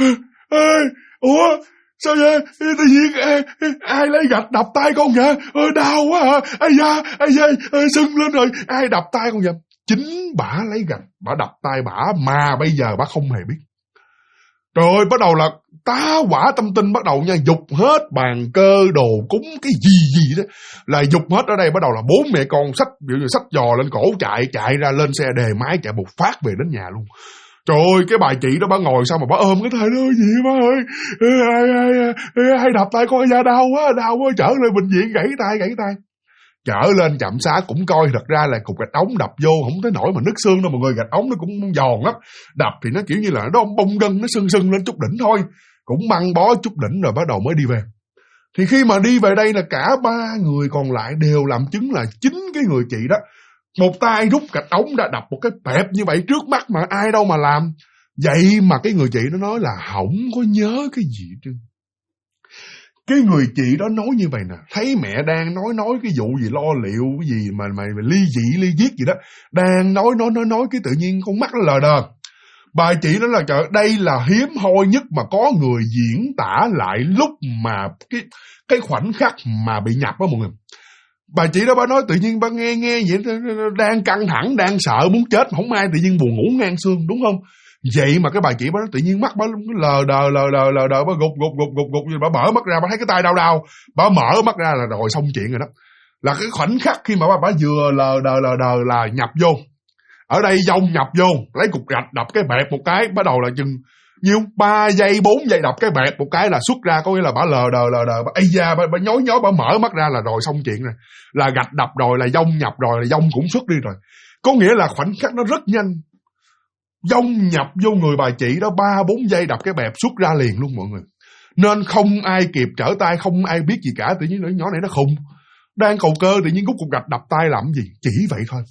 ủa sao vậy, tự nhiên ai lấy gạch đập tay con vậy, đau quá hả, ai da sưng lên rồi, ai đập tay con vậy. Chính bả lấy gạch bả đập tay bả, mà bây giờ bả không hề biết. Trời ơi, bắt đầu là tá hỏa tâm tinh, bắt đầu nha, dục hết bàn cơ đồ cúng cái gì đó, là dục hết. Ở đây bắt đầu là 4 mẹ con xách, ví dụ như xách giò lên cổ chạy ra, lên xe đề máy chạy một phát về đến nhà luôn. Trời ơi, cái bà chị đó bà ngồi sao mà bà ôm cái tay đó, gì má ơi, ai đập tay con da, đau quá, trở lên bệnh viện gãy tay. Chở lên trạm xá cũng coi, thật ra là cục gạch ống đập vô không tới nổi mà nứt xương đâu mọi người, gạch ống nó cũng giòn lắm, đập thì nó kiểu như là nó bông gân, nó sưng lên chút đỉnh thôi, cũng băng bó chút đỉnh rồi bắt đầu mới đi về. Thì khi mà đi về đây là cả 3 người còn lại đều làm chứng là chính cái người chị đó, một tay rút gạch ống đã đập một cái bẹp như vậy trước mắt mà ai đâu mà làm. Vậy mà cái người chị nó nói là không có nhớ cái gì chứ. Cái người chị đó nói như vậy nè, thấy mẹ đang nói cái vụ gì lo liệu cái gì mà ly dị ly giết gì đó, đang nói cái tự nhiên con mắt nó lờ đờ. Bà chị nói là trời, đây là hiếm hoi nhất mà có người diễn tả lại lúc mà cái khoảnh khắc mà bị nhập đó mọi người. Bà chị đó bà nói tự nhiên bà nghe vậy, đang căng thẳng, đang sợ muốn chết, không ai tự nhiên buồn ngủ ngang xương, đúng không? Vậy mà cái bà chị bà nói tự nhiên mắt bà lờ đờ bà gục bà mở mắt ra, bà thấy cái tay đau, bà mở mắt ra là rồi xong chuyện rồi đó. Là cái khoảnh khắc khi mà bà vừa lờ đờ là nhập vô. Ở đây dông nhập vô, lấy cục gạch đập cái bẹp một cái, bắt đầu là chừng nhiêu 3 giây 4 giây đập cái bẹp một cái là xuất ra, có nghĩa là bà lờ đờ bà ây da, bà nhói bà mở mắt ra là rồi xong chuyện rồi. Là gạch đập rồi, là dông nhập rồi, là dông cũng xuất đi rồi. Có nghĩa là khoảnh khắc nó rất nhanh. Dông nhập vô người bà chị đó 3-4 giây đập cái bẹp xuất ra liền luôn mọi người. Nên không ai kịp trở tay, không ai biết gì cả. Tự nhiên nhỏ này nó khùng, đang cầu cơ tự nhiên rút cục gạch đập tay làm gì, chỉ vậy thôi.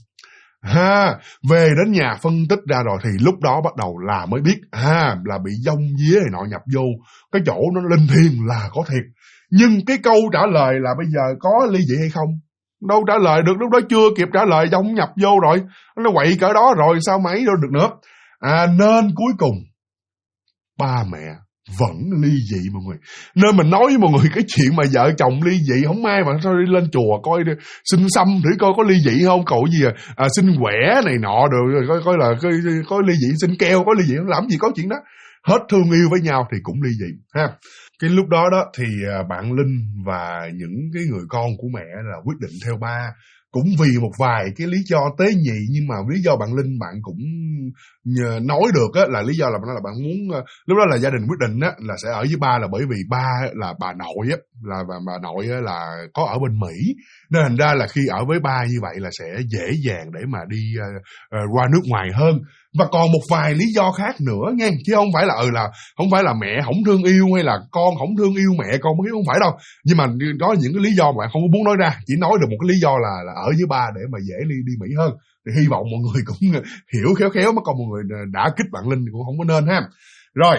Về đến nhà phân tích ra rồi thì lúc đó bắt đầu là mới biết là bị dông vía này nọ nhập vô cái chỗ nó linh thiêng là có thiệt. Nhưng cái câu trả lời là bây giờ có ly dị hay không, đâu trả lời được, lúc đó chưa kịp trả lời dông nhập vô rồi, nó quậy cỡ đó rồi sao mà ấy đâu được nữa. Nên cuối cùng ba mẹ vẫn ly dị mọi người. Nên mình nói với mọi người cái chuyện mà vợ chồng ly dị không ai mà thôi đi lên chùa coi xin xăm thử coi có ly dị không, cậu gì xin quẻ này nọ rồi coi là có ly dị, xin keo có ly dị không, làm gì có chuyện đó. Hết thương yêu với nhau thì cũng ly dị ha. Cái lúc đó đó thì bạn Linh và những cái người con của mẹ là quyết định theo ba, cũng vì một vài cái lý do tế nhị. Nhưng mà lý do bạn Linh bạn cũng nói được á, là lý do là bạn muốn lúc đó là gia đình quyết định á là sẽ ở với ba, là bởi vì ba là bà nội á, là bà nội á là có ở bên Mỹ, nên thành ra là khi ở với ba như vậy là sẽ dễ dàng để mà đi qua nước ngoài hơn. Và còn một vài lý do khác nữa nha, chứ không phải là mẹ không thương yêu hay là con không thương yêu mẹ con, không phải đâu. Nhưng mà có những cái lý do mà bạn không muốn nói ra, chỉ nói được một cái lý do là ở với ba để mà dễ đi Mỹ hơn. Thì hy vọng mọi người cũng hiểu khéo mà còn mọi người đã kích bạn Linh thì cũng không có nên ha. Rồi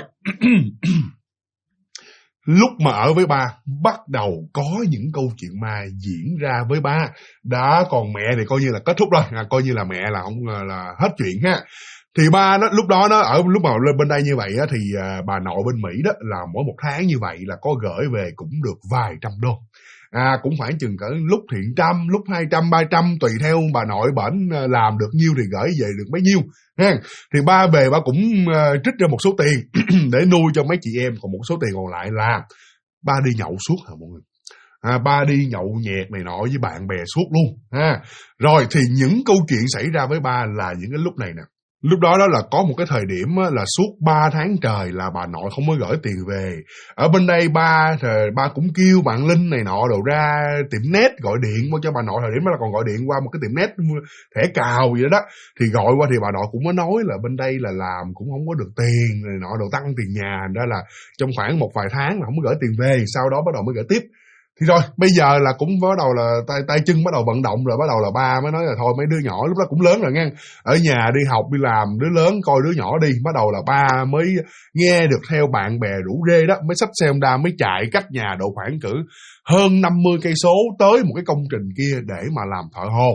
lúc mà ở với ba bắt đầu có những câu chuyện ma diễn ra với ba đã, còn mẹ thì coi như là kết thúc rồi, coi như là mẹ là không là hết chuyện ha. Thì ba đó lúc đó nó ở lúc mà lên bên đây như vậy á, thì bà nội bên Mỹ đó là mỗi một tháng như vậy là có gửi về cũng được vài trăm đô. Cũng khoảng chừng cỡ lúc thì 100, lúc 200, 300 tùy theo bà nội bển làm được nhiêu thì gửi về được bấy nhiêu ha. Thì ba về ba cũng trích ra một số tiền để nuôi cho mấy chị em, còn một số tiền còn lại là ba đi nhậu suốt hả mọi người. Ba đi nhậu nhẹt này nọ với bạn bè suốt luôn ha. Rồi thì những câu chuyện xảy ra với ba là những cái lúc này nè. Lúc đó là có một cái thời điểm là suốt 3 tháng trời là bà nội không có gửi tiền về. Ở bên đây ba cũng kêu bạn Linh này nọ đồ ra tiệm net gọi điện cho bà nội, thời điểm đó là còn gọi điện qua một cái tiệm net thẻ cào vậy đó. Thì gọi qua thì bà nội cũng có nói là bên đây là làm cũng không có được tiền này nọ đồ, tăng tiền nhà, đó là trong khoảng một vài tháng là không có gửi tiền về, sau đó bắt đầu mới gửi tiếp. Thì rồi bây giờ là cũng bắt đầu là tay chân bắt đầu vận động rồi, bắt đầu là ba mới nói là thôi mấy đứa nhỏ lúc đó cũng lớn rồi nha, ở nhà đi học đi làm, đứa lớn coi đứa nhỏ đi. Bắt đầu là ba mới nghe được theo bạn bè rủ rê đó, mới xách xe Honda mới chạy cách nhà độ khoảng cỡ hơn 50 cây số tới một cái công trình kia để mà làm thợ hồ.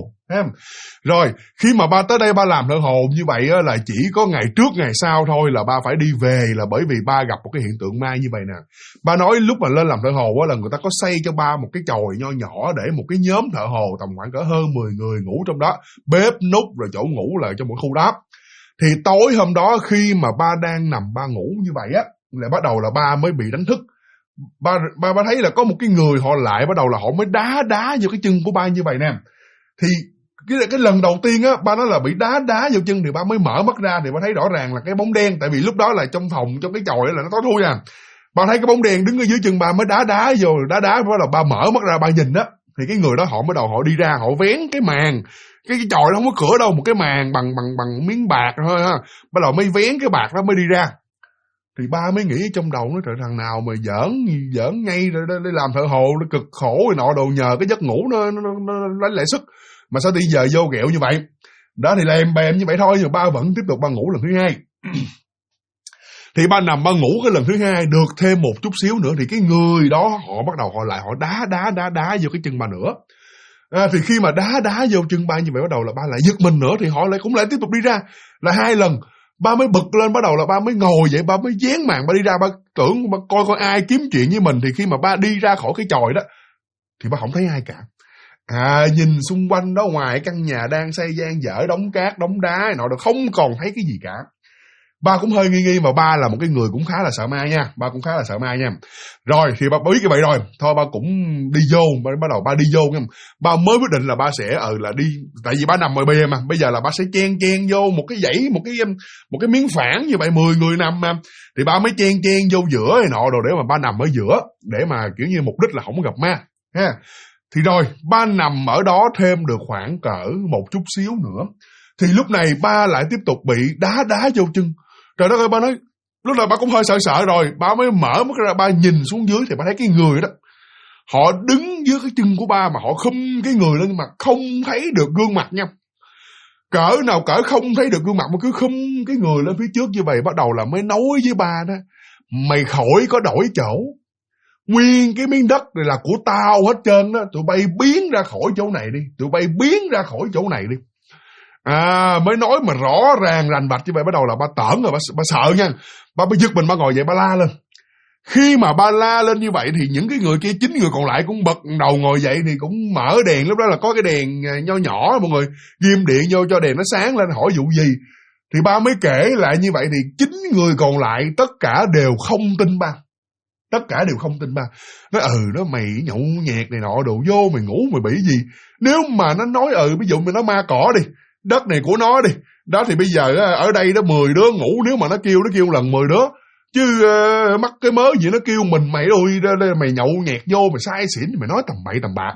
Rồi khi mà ba tới đây ba làm thợ hồ như vậy á, là chỉ có ngày trước ngày sau thôi là ba phải đi về, là bởi vì ba gặp một cái hiện tượng ma như vậy nè. Ba nói lúc mà lên làm thợ hồ á, là người ta có xây cho ba một cái chòi nho nhỏ để một cái nhóm thợ hồ tầm khoảng cỡ hơn 10 người ngủ trong đó, bếp nút rồi chỗ ngủ là trong một khu đó. Thì tối hôm đó khi mà ba đang nằm ba ngủ như vậy á, là bắt đầu là ba mới bị đánh thức. Ba thấy là có một cái người họ lại bắt đầu là họ mới đá vô cái chân của ba như vậy nè. Thì cái lần đầu tiên á, ba nói là bị đá vô chân thì ba mới mở mắt ra thì ba thấy rõ ràng là cái bóng đen, tại vì lúc đó là trong phòng trong cái chòi là nó tối thui à. Ba thấy cái bóng đen đứng ở dưới chân ba mới đá vô, đá bắt đầu ba mở mắt ra ba nhìn á, thì cái người đó họ mới đầu họ đi ra, họ vén cái màn, cái chòi đó không có cửa đâu, một cái màn bằng miếng bạc thôi ha. Bắt đầu mới vén cái bạc đó mới đi ra. Thì ba mới nghĩ trong đầu nó trời, thằng nào mà giỡn ngay rồi để làm thợ hồ nó cực khổ rồi nọ đồ, nhờ cái giấc ngủ nó lấy lại sức mà sao tự giờ vô ghẹo như vậy. Đó thì lèm bèm như vậy thôi, nhưng ba vẫn tiếp tục ba ngủ lần thứ hai. Thì ba nằm ba ngủ cái lần thứ hai được thêm một chút xíu nữa thì cái người đó họ bắt đầu họ đá vô cái chân ba nữa. Thì khi mà đá vô chân ba như vậy bắt đầu là ba lại giật mình nữa, thì họ lại cũng lại tiếp tục đi ra là 2 lần. Ba mới bực lên, bắt đầu là ba mới ngồi dậy, ba mới dán màn, ba đi ra, ba tưởng ba coi ai kiếm chuyện với mình. Thì khi mà ba đi ra khỏi cái chòi đó thì ba không thấy ai cả. Nhìn xung quanh đó, ngoài căn nhà đang xây dang dở, đống cát đống đá nọ được, không còn thấy cái gì cả. Ba cũng hơi nghi mà ba là một cái người cũng khá là sợ ma nha. Ba cũng khá là sợ ma nha. Rồi thì ba biết như vậy rồi, thôi ba cũng đi vô, bắt đầu ba đi vô nha. Ba mới quyết định là ba sẽ là đi, tại vì ba nằm ngoài bìa mà, bây giờ là ba sẽ chen vô một cái dãy, một cái miếng phản như vậy, 10 người nằm mà. Thì ba mới chen vô giữa này nọ rồi, để mà ba nằm ở giữa, để mà kiểu như mục đích là không có gặp ma ha. Thì rồi ba nằm ở đó thêm được khoảng cỡ một chút xíu nữa, thì lúc này ba lại tiếp tục bị đá vô chân. Trời đất ơi, ba nói, lúc nào ba cũng hơi sợ rồi. Ba mới mở mắt ra, ba nhìn xuống dưới thì ba thấy cái người đó, họ đứng dưới cái chân của ba mà họ khum cái người lên mà không thấy được gương mặt nha. Cỡ nào cỡ không thấy được gương mặt mà cứ khum cái người lên phía trước như vậy. Bắt đầu là mới nói với ba đó, mày khỏi có đổi chỗ, nguyên cái miếng đất này là của tao hết trơn đó, tụi bay biến ra khỏi chỗ này đi, tụi bay biến ra khỏi chỗ này đi. Mới nói mà rõ ràng rành bạch như vậy, bắt đầu là ba tởn rồi, ba sợ nha. Ba giật mình, ba ngồi dậy, ba la lên. Khi mà ba la lên như vậy thì những cái người kia, 9 người còn lại cũng bật đầu ngồi dậy, thì cũng mở đèn. Lúc đó là có cái đèn nho nhỏ, mọi người ghim điện vô cho đèn nó sáng lên, hỏi vụ gì. Thì ba mới kể lại như vậy, thì 9 người còn lại tất cả đều không tin ba. Tất cả đều không tin ba. Nói đó mày nhậu nhẹt này nọ đồ, vô mày ngủ mày bị gì. Nếu mà nó nói ví dụ mày nói ma cỏ đi, đất này của nó đi, đó thì bây giờ ở đây đó 10 đứa ngủ, nếu mà nó kêu lần 10 đứa. Chứ mắc cái mớ gì nó kêu mình mày ơi, mày nhậu nhẹt vô, mày say xỉn, mày nói tầm bậy tầm bạ.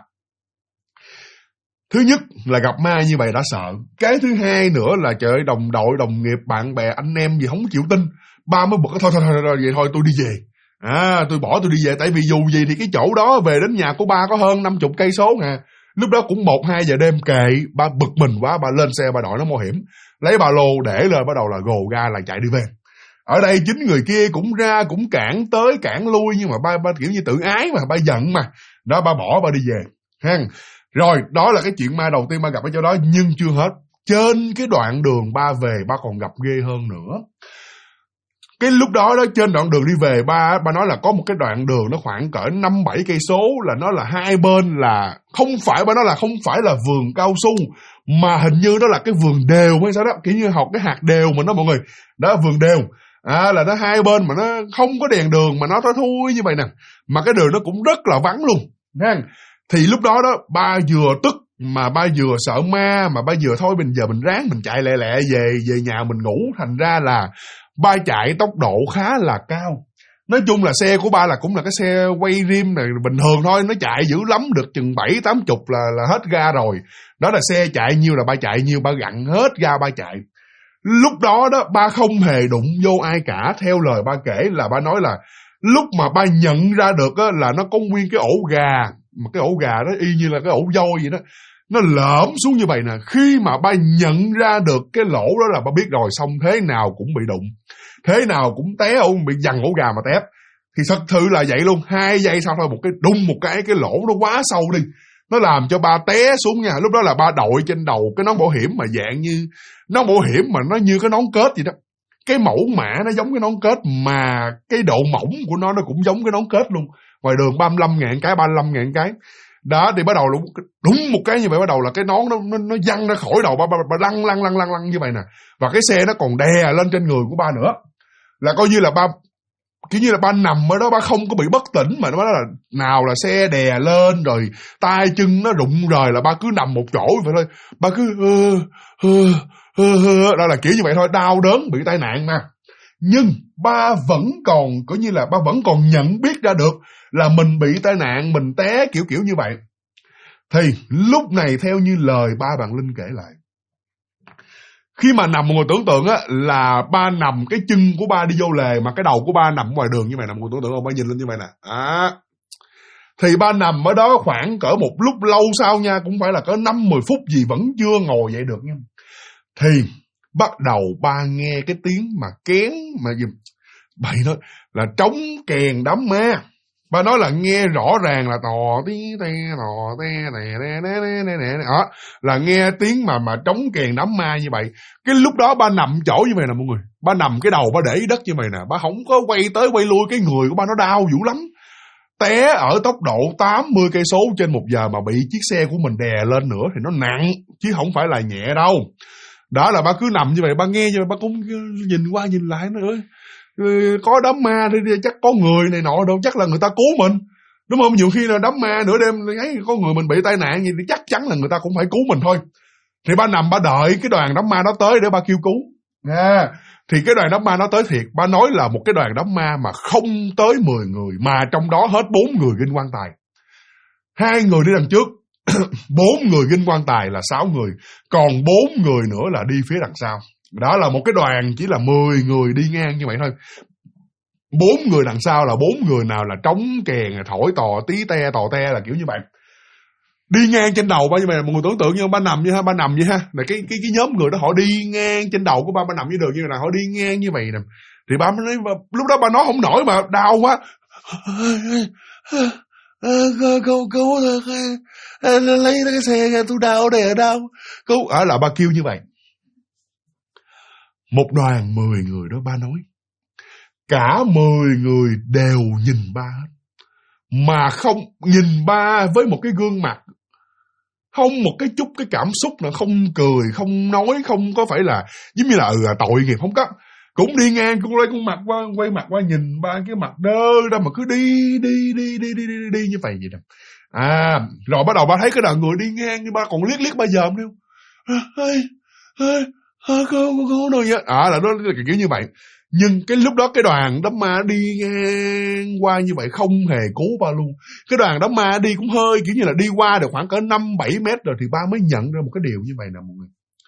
Thứ nhất là gặp ma như vậy đã sợ. Cái thứ hai nữa là trời ơi, đồng đội, đồng nghiệp, bạn bè, anh em gì không chịu tin. Ba mới bực, thôi vậy thôi tôi đi về. Tôi bỏ tôi đi về, tại vì dù gì thì cái chỗ đó về đến nhà của ba có hơn 50 cây số nè. Lúc đó cũng 1-2 giờ đêm, kệ. Ba bực mình quá, ba lên xe, ba đội nó mạo hiểm, lấy ba lô để lên, bắt đầu là gồ ga là chạy đi về. Ở đây 9 người kia cũng ra cũng cản tới cản lui, nhưng mà ba kiểu như tự ái mà, ba giận mà. Đó, ba bỏ ba đi về. Ha. Rồi, đó là cái chuyện ma đầu tiên ba gặp ở chỗ đó, nhưng chưa hết. Trên cái đoạn đường ba về, ba còn gặp ghê hơn nữa. Cái lúc đó trên đoạn đường đi về, ba nói là có một cái đoạn đường nó khoảng cỡ 5-7 cây số, là nó là hai bên là không phải, ba nói là không phải là vườn cao su, mà hình như đó là cái vườn đều hay sao đó, kiểu như học cái hạt đều mình đó mọi người. Đó, vườn đều. Là nó hai bên mà nó không có đèn đường, mà nó tối thui như vậy nè, mà cái đường nó cũng rất là vắng luôn. Thì lúc đó ba vừa tức mà ba vừa sợ ma, mà ba vừa thôi bây giờ mình ráng mình chạy lẹ về nhà mình ngủ. Thành ra là ba chạy tốc độ khá là cao. Nói chung là xe của ba là cũng là cái xe quay rim này bình thường thôi, nó chạy dữ lắm được chừng 7-80 là hết ga rồi. Đó là xe chạy nhiêu là ba chạy nhiêu, ba gặn hết ga ba chạy. Lúc đó ba không hề đụng vô ai cả. Theo lời ba kể là ba nói là lúc mà ba nhận ra được là nó có nguyên cái ổ gà, mà cái ổ gà đó y như là cái ổ voi vậy đó, nó lõm xuống như vậy nè. Khi mà ba nhận ra được cái lỗ đó là ba biết rồi, xong thế nào cũng bị đụng, thế nào cũng té, bị giằng ổ gà mà tép. Thì thật sự là vậy luôn. 2 giây sau thôi, một cái đụng một cái lỗ nó quá sâu đi, nó làm cho ba té xuống nha. Lúc đó là ba đội trên đầu cái nón bảo hiểm mà dạng như nón bảo hiểm mà nó như cái nón kết vậy đó. Cái mẫu mã nó giống cái nón kết, mà cái độ mỏng của nó cũng giống cái nón kết luôn. Ngoài đường 35.000 cái, 35.000 cái. Đó, thì bắt đầu đúng một cái như vậy, bắt đầu là cái nón nó văng ra khỏi đầu ba lăn như vậy nè. Và cái xe nó còn đè lên trên người của ba nữa. Là coi như là ba, kiểu như là ba nằm ở đó, ba không có bị bất tỉnh, mà nó nói là nào là xe đè lên rồi tay chân nó rụng rời, là ba cứ nằm một chỗ vậy thôi. Ba cứ đó là kiểu như vậy thôi, đau đớn, bị tai nạn mà. Nhưng ba vẫn còn, coi như là ba vẫn còn nhận biết ra được là mình bị tai nạn, mình té kiểu như vậy. Thì lúc này theo như lời ba bạn Linh kể lại, khi mà nằm, mọi người tưởng tượng là ba nằm, cái chân của ba đi vô lề, mà cái đầu của ba nằm ngoài đường như vậy nè. Mọi người tưởng tượng không? Ba nhìn lên như vậy nè. Thì ba nằm ở đó khoảng cỡ một lúc lâu sau nha, cũng phải là cỡ 5-10 phút gì vẫn chưa ngồi dậy được nha. Thì bắt đầu ba nghe cái tiếng mà kén mà gì vậy đó, là trống kèn đám ma. Ba nói là nghe rõ ràng là tò tí te tò te nè đó, là nghe tiếng mà trống kèn đám ma như vậy. Cái lúc đó ba nằm chỗ như vậy nè mọi người, ba nằm cái đầu ba để đất như vậy nè, ba không có quay tới quay lui, cái người của ba nó đau dữ lắm, té ở tốc độ 80 cây số trên 1 giờ mà bị chiếc xe của mình đè lên nữa thì nó nặng chứ không phải là nhẹ đâu. Đó là ba cứ nằm như vậy, ba nghe như vậy, ba cũng nhìn qua nhìn lại nữa, có đám ma thì chắc có người này nọ đâu, chắc là người ta cứu mình, đúng không? Nhiều khi là đám ma nửa đêm thấy có người mình bị tai nạn gì thì chắc chắn là người ta cũng phải cứu mình thôi. Thì ba nằm ba đợi cái đoàn đám ma đó tới để ba kêu cứu. Thì cái đoàn đám ma nó tới thiệt. Ba nói là một cái đoàn đám ma mà không tới 10 người, mà trong đó hết 4 người kinh quan tài, 2 người đi đằng trước, 4 người kinh quan tài là 6 người, còn 4 người nữa là đi phía đằng sau. Đó là một cái đoàn chỉ là 10 người đi ngang như vậy thôi. 4 người đằng sau là 4 người nào là trống kèn, thổi tò tí te tò te, là kiểu như vậy. Đi ngang trên đầu ba như vậy, mọi người tưởng tượng như ba nằm như ha, ba nằm như ha, là cái nhóm người đó họ đi ngang trên đầu của ba nằm như đường như là họ đi ngang như vậy nè. Thì ba mới nói, lúc đó ba nói không nổi mà đau quá. Cứu lấy cái xe tôi đau đây, đau cứu. Là ba kêu như vậy. Một đoàn 10 người đó, ba nói cả 10 người đều nhìn ba hết, mà không nhìn ba với một cái gương mặt, không một cái chút cái cảm xúc nào, không cười, không nói, không có phải là giống như là tội nghiệp, không có. Cũng đi ngang, cũng lấy con mặt qua, quay mặt qua nhìn ba, cái mặt đơ ra mà cứ đi như vậy nè. Rồi bắt đầu ba thấy cái đoàn người đi ngang, nhưng ba còn liếc ba dòm nữa. Không đâu vậy. Là nó kiểu như vậy. Nhưng cái lúc đó cái đoàn đám ma đi ngang qua như vậy không hề cứu ba luôn. Cái đoàn đám ma đi cũng hơi kiểu như là đi qua được khoảng cỡ 5-7 mét rồi thì ba mới nhận ra một cái điều như vậy nè mọi người.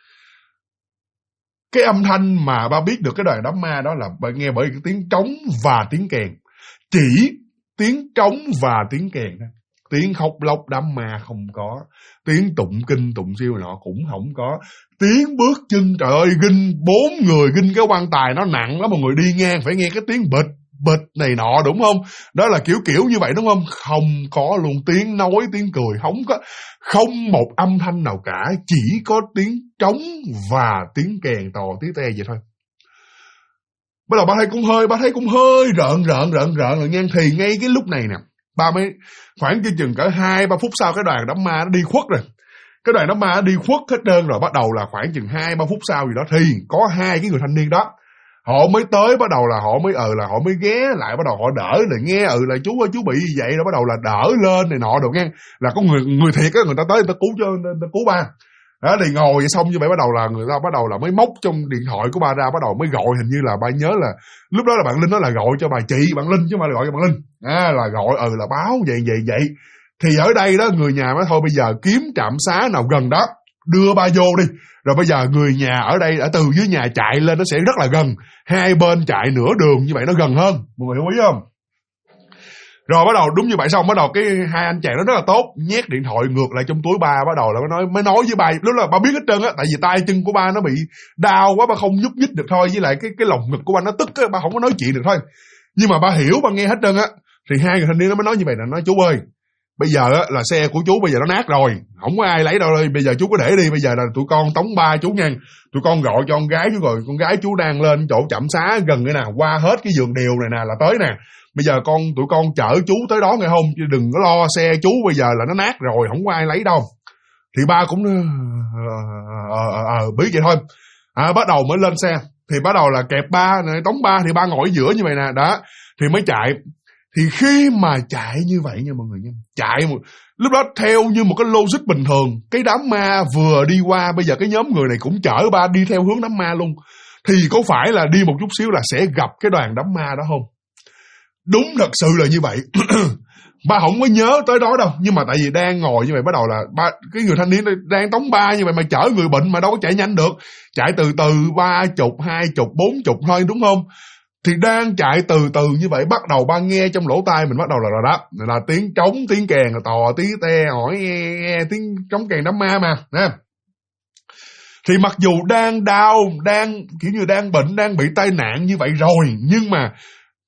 Cái âm thanh mà ba biết được cái đoàn đám ma đó là ba nghe bởi cái tiếng trống và tiếng kèn. Chỉ tiếng trống và tiếng kèn đó. Tiếng khóc lóc đám ma không có, tiếng tụng kinh tụng siêu nọ cũng không có, tiếng bước chân, trời ơi, ginh 4 người ginh cái quan tài nó nặng lắm, mọi người đi ngang phải nghe cái tiếng bịch này nọ, đúng không? Đó là kiểu như vậy đúng không? Không có luôn tiếng nói, tiếng cười, không một âm thanh nào cả, chỉ có tiếng trống và tiếng kèn tò tí te vậy thôi. Bắt đầu ba thấy cũng hơi rợn rồi ngang. Thì ngay cái lúc này nè, ba mới khoảng chừng cỡ 2-3 phút sau cái đoàn đám ma nó đi khuất rồi. Cái đoàn đám ma nó đi khuất hết trơn rồi, bắt đầu là khoảng chừng 2-3 phút sau gì đó thì có 2 cái người thanh niên đó họ mới tới, bắt đầu là họ mới ghé lại, bắt đầu họ đỡ rồi nghe là chú ơi chú bị gì vậy, rồi bắt đầu là đỡ lên này nọ đồ nghe, là có người thiệt á, người ta tới người ta cứu ba. Đó thì ngồi vậy xong như vậy, bắt đầu là người ta bắt đầu là mới móc trong điện thoại của ba ra, bắt đầu mới gọi, hình như là ba nhớ là lúc đó là bạn Linh nói là gọi cho bà chị bạn Linh chứ không phải là gọi cho bạn Linh, là gọi là báo vậy. Thì ở đây đó người nhà mới thôi bây giờ kiếm trạm xá nào gần đó đưa ba vô đi, rồi bây giờ người nhà ở đây ở từ dưới nhà chạy lên nó sẽ rất là gần, hai bên chạy nửa đường như vậy nó gần hơn, mọi người hiểu ý không? Rồi bắt đầu đúng như vậy, xong bắt đầu cái 2 anh chàng đó rất là tốt, nhét điện thoại ngược lại trong túi ba, bắt đầu là mới nói với ba, lúc là ba biết hết trơn á, tại vì tay chân của ba nó bị đau quá, ba không nhúc nhích được thôi, với lại cái lồng ngực của ba nó tức á, ba không có nói chuyện được thôi. Nhưng mà ba hiểu, ba nghe hết trơn á. Thì 2 người thanh niên nó mới nói như vậy là nói chú ơi, bây giờ á là xe của chú bây giờ nó nát rồi, không có ai lấy đâu, bây giờ chú có để đi, bây giờ là tụi con tống ba chú nha, tụi con gọi cho con gái chú rồi, con gái chú đang lên chỗ trạm xá gần cái nào, qua hết cái vườn điều này nè là tới nè. Bây giờ tụi con chở chú tới đó nghe không, chứ đừng có lo xe chú bây giờ là nó nát rồi, không có ai lấy đâu. Thì ba cũng biết vậy thôi. Bắt đầu mới lên xe, thì bắt đầu là kẹp ba, tống ba, thì ba ngồi ở giữa như vậy nè, đó, thì mới chạy. Thì khi mà chạy như vậy nha mọi người nha, chạy lúc đó theo như một cái logic bình thường, cái đám ma vừa đi qua, bây giờ cái nhóm người này cũng chở ba đi theo hướng đám ma luôn, thì có phải là đi một chút xíu là sẽ gặp cái đoàn đám ma đó không? Đúng thật sự là như vậy. Ba không có nhớ tới đó đâu, nhưng mà tại vì đang ngồi như vậy, bắt đầu là cái người thanh niên đang tống ba như vậy mà chở người bệnh mà đâu có chạy nhanh được, chạy từ 30, 20, 40 thôi đúng không? Thì đang chạy từ như vậy, bắt đầu ba nghe trong lỗ tai mình bắt đầu là tiếng trống, tiếng kèn, là tò tí te, hỏi nghe tiếng trống kèn đám ma mà nè. Thì mặc dù đang đau, đang kiểu như đang bệnh, đang bị tai nạn như vậy rồi, nhưng mà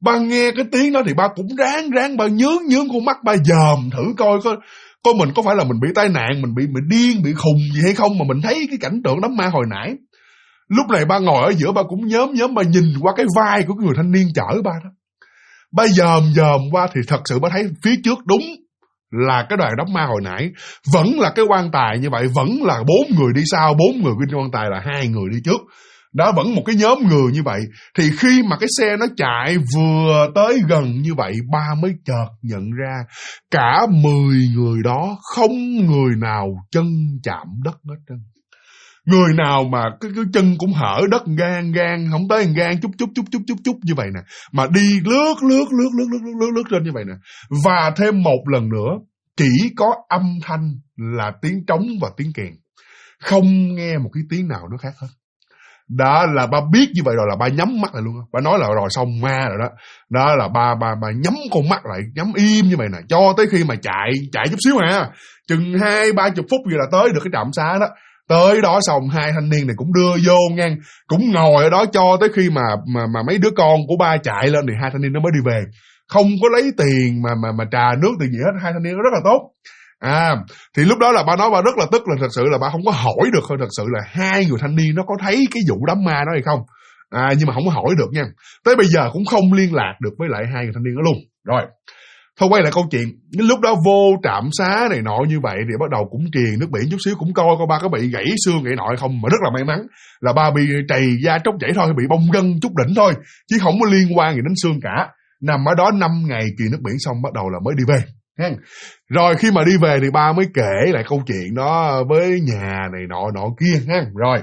Ba nghe cái tiếng đó thì ba cũng ráng ba nhướng con mắt ba dòm thử coi mình có phải là mình bị tai nạn, mình bị điên, bị khùng gì hay không mà mình thấy cái cảnh tượng đám ma hồi nãy. Lúc này ba ngồi ở giữa, ba cũng nhớm ba nhìn qua cái vai của cái người thanh niên chở ba đó. Ba dòm qua thì thật sự ba thấy phía trước đúng là cái đoàn đám ma hồi nãy, vẫn là cái quan tài như vậy, vẫn là 4 người đi sau, 4 người trên quan tài là 2 người đi trước. Đó, vẫn một cái nhóm người như vậy. Thì khi mà cái xe nó chạy vừa tới gần như vậy, ba mới chợt nhận ra cả 10 người đó không người nào chân chạm đất hết trơn. Người nào mà cái chân cũng hở đất gan không tới gan chút như vậy nè, mà đi lướt lên như vậy nè. Và thêm một lần nữa, chỉ có âm thanh là tiếng trống và tiếng kèn, không nghe một cái tiếng nào nó khác hết. Đó là ba biết như vậy rồi là ba nhắm mắt lại luôn. Ba nói là rồi xong ma rồi đó. Đó là ba nhắm con mắt lại, nhắm im như vậy nè, cho tới khi mà chạy chút xíu à, chừng 20-30 phút vậy là tới được cái trạm xá đó. Tới đó xong 2 thanh niên này cũng đưa vô ngang, cũng ngồi ở đó cho tới khi mà mấy đứa con của ba chạy lên thì 2 thanh niên nó mới đi về. Không có lấy tiền mà trà nước tiền gì hết, 2 thanh niên rất là tốt. Thì lúc đó là ba nói ba rất là tức, là thật sự là ba không có hỏi được thôi, thật sự là 2 người thanh niên nó có thấy cái vụ đám ma đó hay không. Nhưng mà không có hỏi được nha. Tới bây giờ cũng không liên lạc được với lại 2 người thanh niên đó luôn. Rồi, thôi quay lại câu chuyện. Lúc đó vô trạm xá này nọ như vậy thì bắt đầu cũng truyền nước biển chút xíu, cũng coi ba có bị gãy xương gãy nội không, mà rất là may mắn là ba bị trầy da tróc chảy thôi, bị bong gân chút đỉnh thôi, chứ không có liên quan gì đến xương cả. Nằm ở đó 5 ngày truyền nước biển xong bắt đầu là mới đi về. Rồi khi mà đi về thì ba mới kể lại câu chuyện đó với nhà này nọ kia ha. Rồi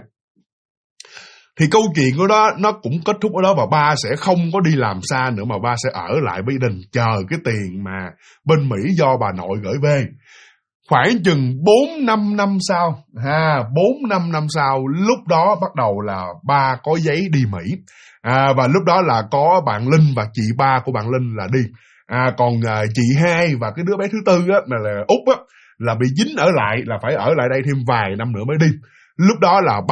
thì câu chuyện của đó nó cũng kết thúc ở đó, và ba sẽ không có đi làm xa nữa mà ba sẽ ở lại với gia đình chờ cái tiền mà bên Mỹ do bà nội gửi về. Khoảng chừng 4-5 năm sau, 4-5 năm sau, lúc đó bắt đầu là ba có giấy đi Mỹ. Và lúc đó là có bạn Linh và chị ba của bạn Linh là đi. Còn chị hai và cái đứa bé thứ tư á, là Út á, là bị dính ở lại, là phải ở lại đây thêm vài năm nữa mới đi. Lúc đó là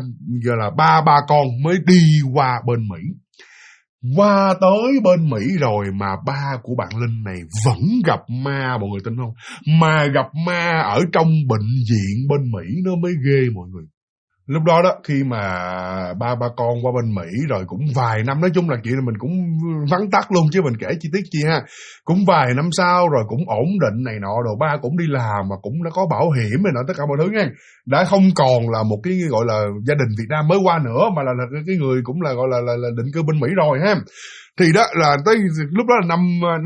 ba con mới đi qua bên Mỹ. Qua tới bên Mỹ rồi mà ba của bạn Linh này vẫn gặp ma, mọi người tin không? Mà gặp ma ở trong bệnh viện bên Mỹ nó mới ghê mọi người. Lúc đó đó, khi mà ba con qua bên Mỹ rồi cũng vài năm, nói chung là chuyện là mình cũng vắn tắt luôn chứ mình kể chi tiết chi ha. Cũng vài năm sau rồi cũng ổn định này nọ rồi, ba cũng đi làm mà cũng đã có bảo hiểm này nọ tất cả mọi thứ nha. Đã không còn là một cái gọi là gia đình Việt Nam mới qua nữa, mà là cái người cũng là gọi là định cư bên Mỹ rồi ha. Thì đó là tới lúc đó là năm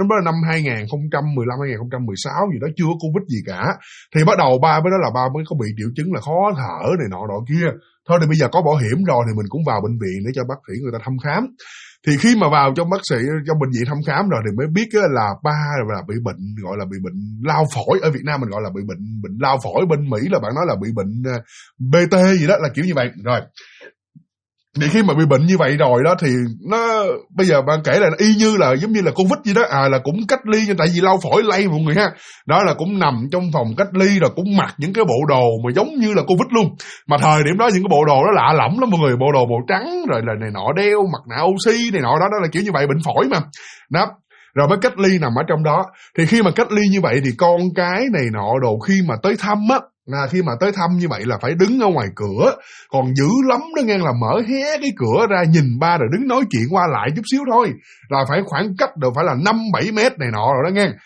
2015 2016 gì đó, chưa có Covid gì cả. Thì bắt đầu ba mới nói là ba mới có bị triệu chứng là khó thở này nọ kia. Thôi thì bây giờ có bảo hiểm rồi thì mình cũng vào bệnh viện để cho bác sĩ người ta thăm khám. Thì khi mà vào trong trong bệnh viện thăm khám rồi thì mới biết là ba là bị bệnh, gọi là bị bệnh lao phổi. Ở Việt Nam mình gọi là bị bệnh lao phổi, bên Mỹ là bạn nói là bị bệnh BT gì đó, là kiểu như vậy. Rồi thì khi mà bị bệnh như vậy rồi đó thì nó bây giờ bạn kể là nó y như là giống như là Covid gì đó, là cũng cách ly, tại vì lao phổi lây mọi người ha. Đó là cũng nằm trong phòng cách ly rồi cũng mặc những cái bộ đồ mà giống như là Covid luôn. Mà thời điểm đó những cái bộ đồ đó lạ lẫm lắm mọi người, bộ đồ màu trắng rồi là này nọ, đeo mặt nạ oxy này nọ, đó là kiểu như vậy, bệnh phổi mà. Đó. Rồi mới cách ly nằm ở trong đó. Thì khi mà cách ly như vậy thì con cái này nọ đồ khi mà tới thăm á, khi mà tới thăm như vậy là phải đứng ở ngoài cửa, còn dữ lắm đó nghe, là mở hé cái cửa ra nhìn ba rồi đứng nói chuyện qua lại chút xíu thôi, là phải khoảng cách được phải là 5-7 mét này nọ rồi đó nghe.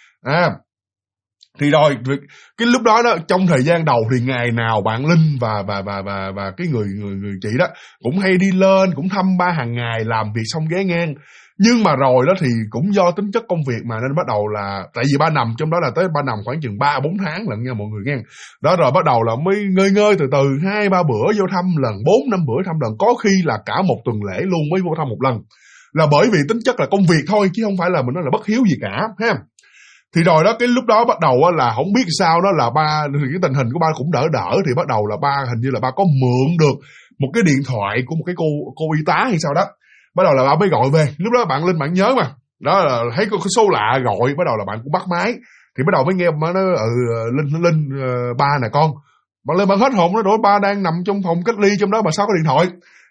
Thì rồi cái lúc đó đó, trong thời gian đầu thì ngày nào bạn Linh và cái người chị đó cũng hay đi lên cũng thăm ba hàng ngày, làm việc xong ghé ngang. Nhưng mà rồi đó thì cũng do tính chất công việc mà nên bắt đầu là, tại vì ba nằm trong đó là tới ba nằm khoảng chừng 3-4 tháng lận nha mọi người nghe. Đó rồi bắt đầu là mới ngơi từ từ 2-3 bữa vô thăm lần, 4-5 bữa thăm lần, có khi là cả một tuần lễ luôn mới vô thăm một lần. Là bởi vì tính chất là công việc thôi chứ không phải là mình nói là bất hiếu gì cả ha. Thì rồi đó, cái lúc đó bắt đầu là không biết sao đó là ba, thì cái tình hình của ba cũng đỡ thì bắt đầu là ba hình như là ba có mượn được một cái điện thoại của một cái cô y tá hay sao đó. Bắt đầu là bạn mới gọi về. Lúc đó bạn Linh bạn nhớ mà. Đó là thấy có số lạ gọi, bắt đầu là bạn cũng bắt máy. Thì bắt đầu mới nghe nó Linh ba nè con. Bạn lên bạn hết hồn, nó nói ba đang nằm trong phòng cách ly trong đó mà sao có điện thoại.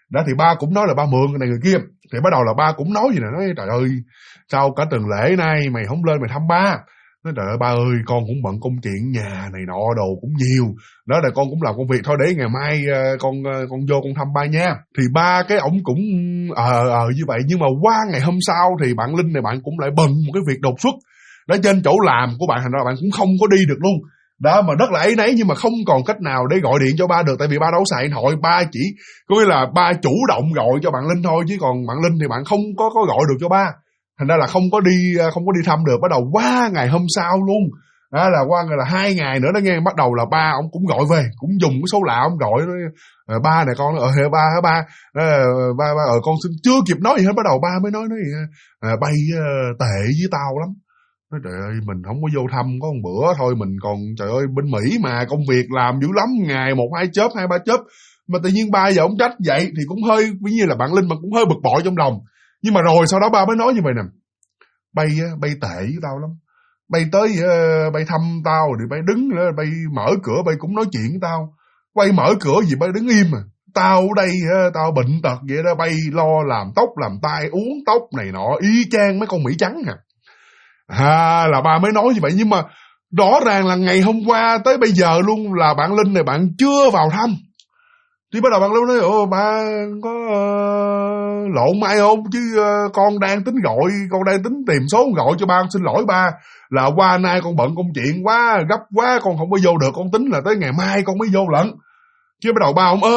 Đó thì ba cũng nói là ba mượn cái này người kia. Thì bắt đầu là ba cũng nói gì nè, nói trời ơi sao cả tuần lễ nay mày không lên mày thăm ba. Nói trời ơi ba ơi, con cũng bận công chuyện nhà này nọ đồ cũng nhiều, đó là con cũng làm công việc thôi, để ngày mai con vô con thăm ba nha. Thì ba cái ổng cũng như vậy. Nhưng mà qua ngày hôm sau thì bạn Linh này bạn cũng lại bận một cái việc đột xuất đó trên chỗ làm của bạn, thành ra bạn cũng không có đi được luôn. Đó mà rất là áy náy, nhưng mà không còn cách nào để gọi điện cho ba được, tại vì ba đâu xài điện thoại, ba chỉ có nghĩa là ba chủ động gọi cho bạn Linh thôi, chứ còn bạn Linh thì bạn không có gọi được cho ba, thành ra là không có đi thăm được. Bắt đầu qua ngày hôm sau luôn, đó là qua là 2 ngày nữa đó nghe, bắt đầu là ba ông cũng gọi về, cũng dùng cái số lạ ông gọi nói, ba này con ba con xin, chưa kịp nói gì hết bắt đầu ba mới nói bay tệ với tao lắm. Nói trời ơi mình không có vô thăm có một bữa thôi, mình còn trời ơi bên Mỹ mà công việc làm dữ lắm, ngày 1-2 chớp 2-3 chớp, mà tự nhiên ba giờ ông trách vậy thì cũng hơi ví như là bạn Linh mà cũng hơi bực bội trong lòng. Nhưng mà rồi sau đó ba mới nói như vậy nè, bay tệ với tao lắm, bay tới bay thăm tao thì bay đứng nữa, bay mở cửa bay cũng nói chuyện với tao, bay mở cửa gì bay đứng im à. Tao ở đây tao bệnh tật vậy đó, bay lo làm tóc làm tai uống tóc này nọ y chang mấy con Mỹ trắng à. Là ba mới nói như vậy. Nhưng mà rõ ràng là ngày hôm qua tới bây giờ luôn là bạn Linh này bạn chưa vào thăm. Thì bắt đầu bạn Linh nói ba có lộn ai không, chứ con đang tính gọi, con đang tính tìm số gọi cho ba, xin lỗi ba là qua nay con bận công chuyện quá gấp quá con không có vô được, con tính là tới ngày mai con mới vô lận. Chứ bắt đầu ba ông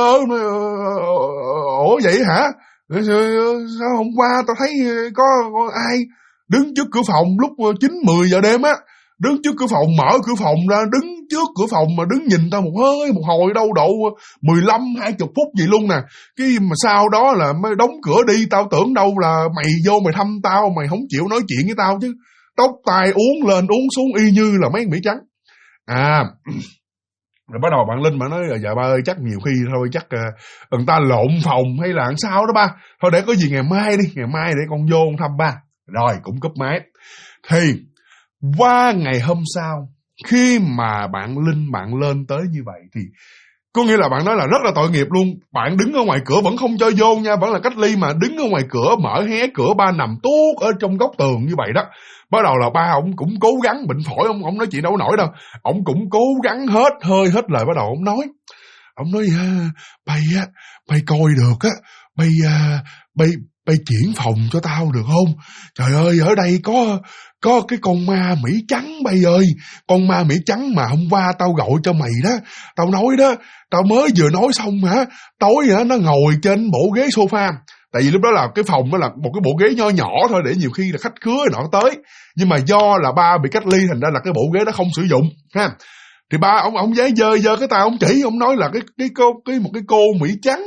ủa vậy hả, sao hôm qua tao thấy có ai đứng trước cửa phòng lúc 9-10 giờ đêm á, đứng trước cửa phòng, mở cửa phòng ra, đứng trước cửa phòng mà đứng nhìn tao một hồi đâu độ 15-20 phút gì luôn nè. Cái mà sau đó là mới đóng cửa đi, tao tưởng đâu là mày vô mày thăm tao, mày không chịu nói chuyện với tao chứ, tóc tai uống lên uống xuống y như là mấy Mỹ trắng. Rồi bắt đầu bạn Linh mà nói dạ ba ơi chắc nhiều khi thôi, chắc người ta lộn phòng hay là làm sao đó ba, thôi để có gì ngày mai đi, ngày mai để con vô con thăm ba. Rồi cũng cúp máy. Thì qua ngày hôm sau, khi mà bạn Linh bạn lên tới như vậy thì có nghĩa là bạn nói là rất là tội nghiệp luôn. Bạn đứng ở ngoài cửa vẫn không cho vô nha, vẫn là cách ly mà đứng ở ngoài cửa, mở hé cửa, ba nằm tuốt ở trong góc tường như vậy đó. Bắt đầu là ba ông cũng cố gắng, bệnh phổi ông nói chuyện đâu nổi đâu, ông cũng cố gắng hết hơi hết lời. Bắt đầu ông nói bay coi được á, bay chuyển phòng cho tao được không? Trời ơi ở đây có cái con ma Mỹ trắng bay ơi, con ma Mỹ trắng mà hôm qua tao gọi cho mày đó, tao nói đó, tao mới vừa nói xong hả, tối hả nó ngồi trên bộ ghế sofa. Tại vì lúc đó là cái phòng đó là một cái bộ ghế nho nhỏ thôi, để nhiều khi là khách khứa nọ tới, nhưng mà do là ba bị cách ly thành ra là cái bộ ghế đó không sử dụng ha. Thì ba ông giấy dơ cái tay ông chỉ, ông nói là một cái cô Mỹ trắng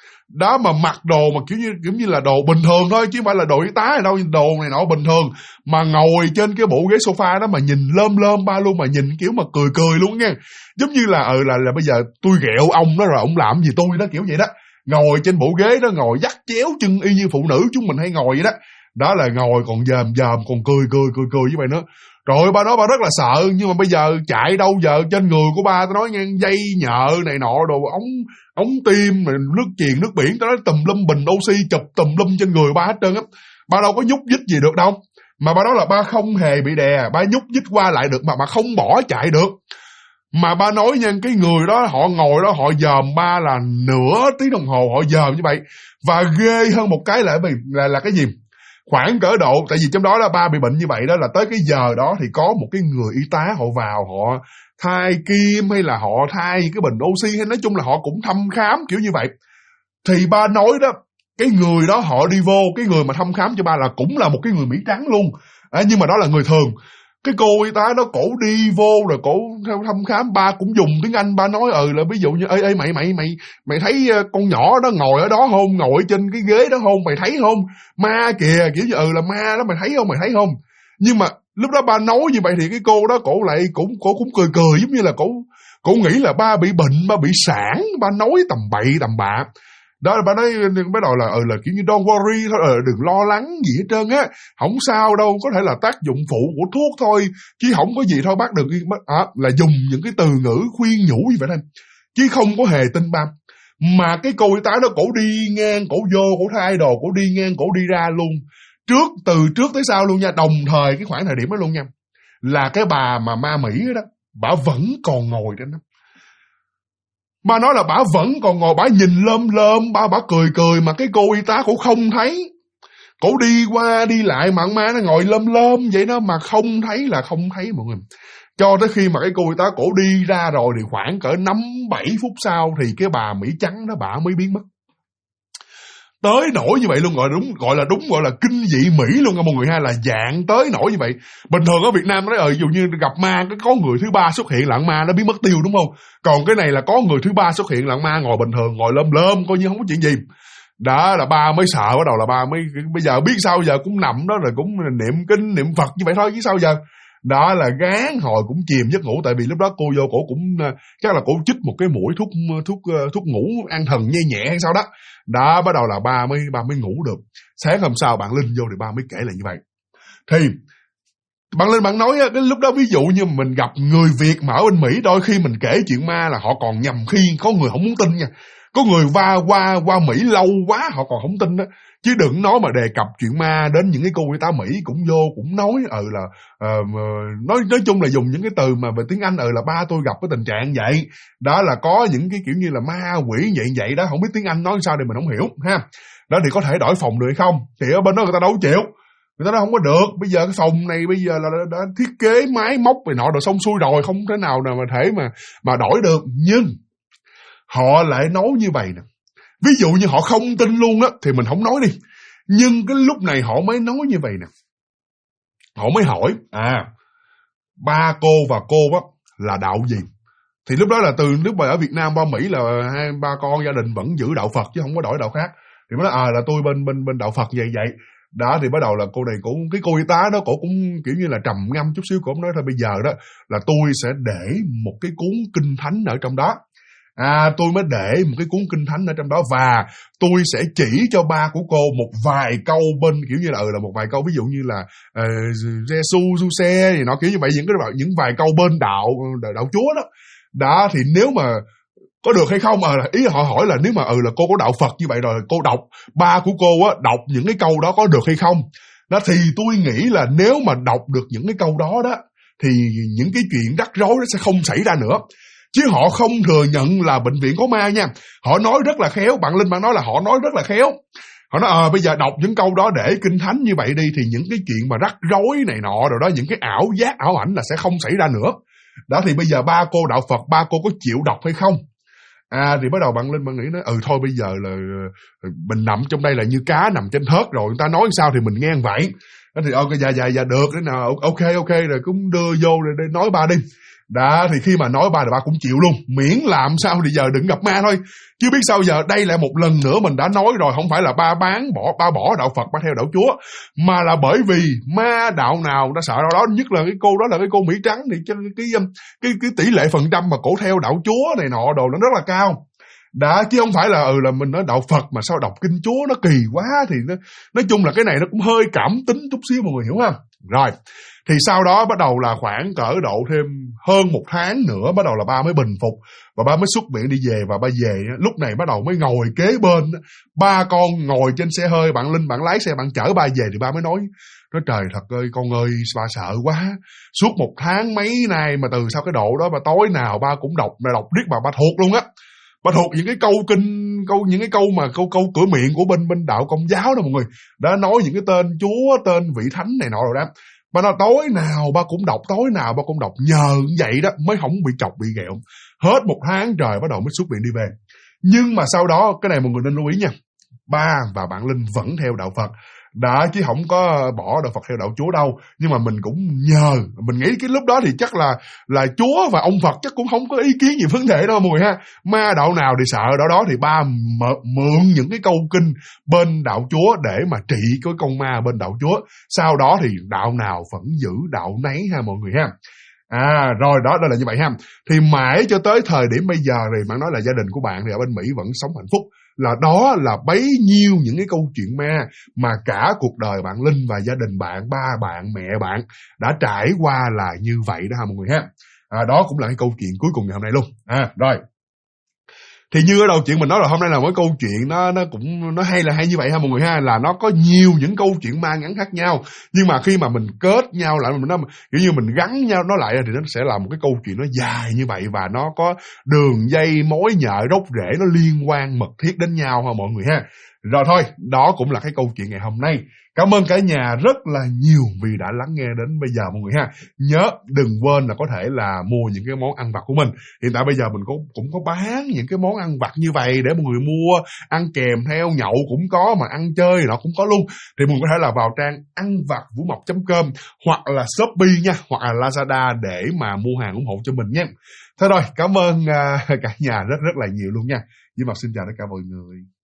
đó mà mặc đồ mà kiểu như là đồ bình thường thôi, chứ không phải là đồ y tá gì đâu, đồ này nọ bình thường, mà ngồi trên cái bộ ghế sofa đó mà nhìn lơm ba luôn, mà nhìn kiểu mà cười luôn nha, giống như là là bây giờ tôi ghẹo ông đó rồi ông làm gì tôi đó, kiểu vậy đó. Ngồi trên bộ ghế đó, ngồi dắt chéo chân y như phụ nữ chúng mình hay ngồi vậy đó. Đó là ngồi còn dòm còn cười với vậy nữa. Rồi ba nói ba rất là sợ, nhưng mà bây giờ chạy đâu giờ, trên người của ba tao nói nghe, dây nhợ này nọ đồ, ống tim rồi nước chuyền nước biển, tao nói tùm lum bình oxy chụp tùm lum trên người ba hết trơn á. Ba đâu có nhúc nhích gì được đâu. Mà ba nói là ba không hề bị đè, ba nhúc nhích qua lại được mà không bỏ chạy được. Mà ba nói nha, cái người đó họ ngồi đó họ dòm ba là nửa tiếng đồng hồ, họ dòm như vậy. Và ghê hơn một cái là cái gì? Khoảng cỡ độ, tại vì trong đó là ba bị bệnh như vậy đó, là tới cái giờ đó thì có một cái người y tá họ vào, họ thay kim hay là họ thay cái bình oxy, hay nói chung là họ cũng thăm khám kiểu như vậy. Thì ba nói đó, cái người đó họ đi vô, cái người mà thăm khám cho ba là cũng là một cái người Mỹ trắng luôn, nhưng mà đó là người thường. Cái cô y tá đó cổ đi vô rồi cổ theo thăm khám, ba cũng dùng tiếng Anh, ba nói là ví dụ như ê mày thấy con nhỏ đó ngồi ở đó không, ngồi trên cái ghế đó không, mày thấy không, ma kìa, kiểu như là ma đó, mày thấy không. Nhưng mà lúc đó ba nói như vậy thì cái cô đó cổ cũng cười giống như là cổ nghĩ là ba bị bệnh, ba bị sản, ba nói tầm bậy tầm bạ. Đó là bà nói bắt đầu là kiểu như don't worry thôi, đừng lo lắng gì hết trơn á, không sao đâu, có thể là tác dụng phụ của thuốc thôi, chứ không có gì thôi bác đừng là dùng những cái từ ngữ khuyên nhủ như vậy thôi, chứ không có hề tin ba. Mà cái cô y tá đó cổ đi ngang, cổ vô, cổ thay đồ, cổ đi ngang, cổ đi ra luôn. Từ trước tới sau luôn nha, đồng thời cái khoảng thời điểm đó luôn nha. Là cái bà mà ma Mỹ đó, bả vẫn còn ngồi trên đó. Bà nói là bả vẫn còn ngồi, bả nhìn lơm lơm, bả cười mà cái cô y tá cổ không thấy. Cổ đi qua đi lại mà ma nó ngồi lơm lơm vậy đó, mà không thấy là không thấy mọi người. Cho tới khi mà cái cô y tá cổ đi ra rồi thì khoảng cỡ 5-7 phút sau thì cái bà Mỹ trắng đó bả mới biến mất. Tới nỗi như vậy luôn, gọi là kinh dị Mỹ luôn nha mọi người ha, là dạng tới nỗi như vậy. Bình thường ở Việt Nam nói ví dụ như gặp ma có người thứ ba xuất hiện là ma nó biến mất tiêu đúng không? Còn cái này là có người thứ ba xuất hiện là ma ngồi bình thường, ngồi lơm lơm coi như không có chuyện gì. Đó là ba mới sợ, bắt đầu là ba mới bây giờ biết sao giờ cũng nằm đó rồi cũng niệm kinh niệm Phật như vậy thôi chứ sao giờ. Đó là gán hồi cũng chìm giấc ngủ, tại vì lúc đó cô vô cổ cũng chắc là cổ chích một cái mũi thuốc ngủ an thần nhẹ nhẹ hay sao đó. Đó bắt đầu là ba mới ngủ được. Sáng hôm sau bạn Linh vô thì ba mới kể là như vậy. Thì bạn Linh bạn nói cái lúc đó ví dụ như mình gặp người Việt mà ở bên Mỹ, đôi khi mình kể chuyện ma là họ còn nhầm khi có người không muốn tin nha. Có người qua Mỹ lâu quá họ còn không tin đó. Chứ đừng nói mà đề cập chuyện ma đến những cái cô y tá Mỹ cũng vô cũng nói nói chung là dùng những cái từ mà về tiếng Anh là ba tôi gặp cái tình trạng vậy. Đó là có những cái kiểu như là ma quỷ vậy đó, không biết tiếng Anh nói sao thì mình không hiểu ha. Đó thì có thể đổi phòng được hay không? Thì ở bên đó người ta đâu chịu. Người ta nói không có được, bây giờ cái phòng này bây giờ là đã thiết kế máy móc này nọ rồi xong xuôi rồi, không thể nào mà thể mà đổi được. Nhưng họ lại nói như vậy nè. Ví dụ như họ không tin luôn đó thì mình không nói đi. Nhưng cái lúc này họ mới nói như vậy nè. Họ mới hỏi ba cô và cô á là đạo gì? Thì lúc đó là từ lúc mà ở Việt Nam qua Mỹ là hai ba con gia đình vẫn giữ đạo Phật chứ không có đổi đạo khác. Thì mới nói là tôi bên đạo Phật vậy. Đó thì bắt đầu là cô này cũng, cái cô y tá đó cổ cũng kiểu như là trầm ngâm chút xíu, cổ nói thôi bây giờ đó là tôi sẽ để một cái cuốn kinh thánh ở trong đó. Tôi mới để một cái cuốn kinh thánh ở trong đó và tôi sẽ chỉ cho ba của cô một vài câu bên kiểu như là một vài câu ví dụ như là Jesus xe gì nọ kiểu như vậy, những vài câu bên đạo Chúa đó. Đó thì nếu mà có được hay không ý họ hỏi là nếu mà là cô có đạo Phật như vậy rồi cô đọc ba của cô á đọc những cái câu đó có được hay không. Đó thì tôi nghĩ là nếu mà đọc được những cái câu đó đó thì những cái chuyện rắc rối nó sẽ không xảy ra nữa. Chứ họ không thừa nhận là bệnh viện có ma nha. Họ nói rất là khéo, bạn Linh bạn nói là họ nói rất là khéo. Họ nói bây giờ đọc những câu đó để kinh thánh như vậy đi thì những cái chuyện mà rắc rối này nọ rồi đó, những cái ảo giác ảo ảnh là sẽ không xảy ra nữa. Đó thì bây giờ ba cô đạo Phật, ba cô có chịu đọc hay không? Thì bắt đầu bạn Linh bạn nghĩ nói thôi bây giờ là mình nằm trong đây là như cá nằm trên thớt rồi, người ta nói sao thì mình nghe vậy. Đó thì dạ được thế nào, ok rồi cũng đưa vô rồi để nói ba đi. Đó thì khi mà nói ba thì ba cũng chịu luôn, miễn làm sao thì giờ đừng gặp ma thôi. Chứ biết sao giờ, đây là một lần nữa mình đã nói rồi, không phải là ba bỏ đạo Phật ba theo đạo Chúa, mà là bởi vì ma đạo nào đã sợ đạo đó, nhất là cái cô đó là cái cô Mỹ trắng thì cái tỷ lệ phần trăm mà cổ theo đạo Chúa này nọ đồ nó rất là cao. Đã chứ không phải là là mình nói đạo Phật mà sao đọc kinh Chúa nó kỳ quá, thì nói chung là cái này nó cũng hơi cảm tính chút xíu mọi người hiểu không? Rồi thì sau đó bắt đầu là khoảng cỡ độ thêm hơn 1 tháng nữa bắt đầu là ba mới bình phục và ba mới xuất viện đi về. Và ba về lúc này bắt đầu mới ngồi kế bên, ba con ngồi trên xe hơi, bạn Linh bạn lái xe bạn chở ba về thì ba mới nói trời thật ơi con ơi ba sợ quá, suốt 1 tháng mấy nay mà từ sau cái độ đó mà tối nào ba cũng đọc riết mà ba thuộc luôn á. Ba thuộc những cái câu những cái câu mà câu cửa miệng của bên đạo Công giáo đó mọi người. Đã nói những cái tên Chúa, tên vị thánh này nọ rồi đó. Ba nói tối nào ba cũng đọc, nhờ như vậy đó mới không bị chọc bị ghẹo. Hết 1 tháng trời bắt đầu mới xuất viện đi về. Nhưng mà sau đó cái này mọi người nên lưu ý nha, ba và bạn Linh vẫn theo đạo Phật. Đã chứ không có bỏ đạo Phật theo đạo Chúa đâu. Nhưng mà mình cũng nhờ, mình nghĩ cái lúc đó thì chắc là Chúa và ông Phật chắc cũng không có ý kiến gì vấn đề đâu mọi người ha. Ma đạo nào thì sợ đạo đó, thì ba mượn những cái câu kinh bên đạo Chúa để mà trị cái con ma bên đạo Chúa. Sau đó thì đạo nào vẫn giữ đạo nấy ha mọi người ha. Rồi đó là như vậy ha. Thì mãi cho tới thời điểm bây giờ thì bạn nói là gia đình của bạn thì ở bên Mỹ vẫn sống hạnh phúc. Là đó là bấy nhiêu những cái câu chuyện ma mà cả cuộc đời bạn Linh và gia đình bạn, ba bạn, mẹ bạn đã trải qua là như vậy đó ha mọi người ha. Đó cũng là cái câu chuyện cuối cùng ngày hôm nay luôn. Rồi Thì như ở đầu chuyện mình nói là hôm nay là một câu chuyện nó cũng nó hay là hay như vậy ha mọi người ha, là nó có nhiều những câu chuyện ma ngắn khác nhau, nhưng mà khi mà mình kết nhau lại, mình nó kiểu như mình gắn nhau nó lại thì nó sẽ là một cái câu chuyện nó dài như vậy, và nó có đường dây mối nhợ gốc rễ, nó liên quan mật thiết đến nhau ha mọi người ha. Rồi thôi, đó cũng là cái câu chuyện ngày hôm nay. Cảm ơn cả nhà rất là nhiều vì đã lắng nghe đến bây giờ mọi người ha. Nhớ đừng quên là có thể là mua những cái món ăn vặt của mình. Hiện tại bây giờ mình cũng có bán những cái món ăn vặt như vậy để mọi người mua ăn kèm theo nhậu cũng có, mà ăn chơi nó cũng có luôn. Thì mình có thể là vào trang anvặt.vumoc.com hoặc là Shopee nha, hoặc là Lazada để mà mua hàng ủng hộ cho mình nhé. Thôi rồi, cảm ơn cả nhà rất rất là nhiều luôn nha. Với Mộc xin chào tất cả mọi người.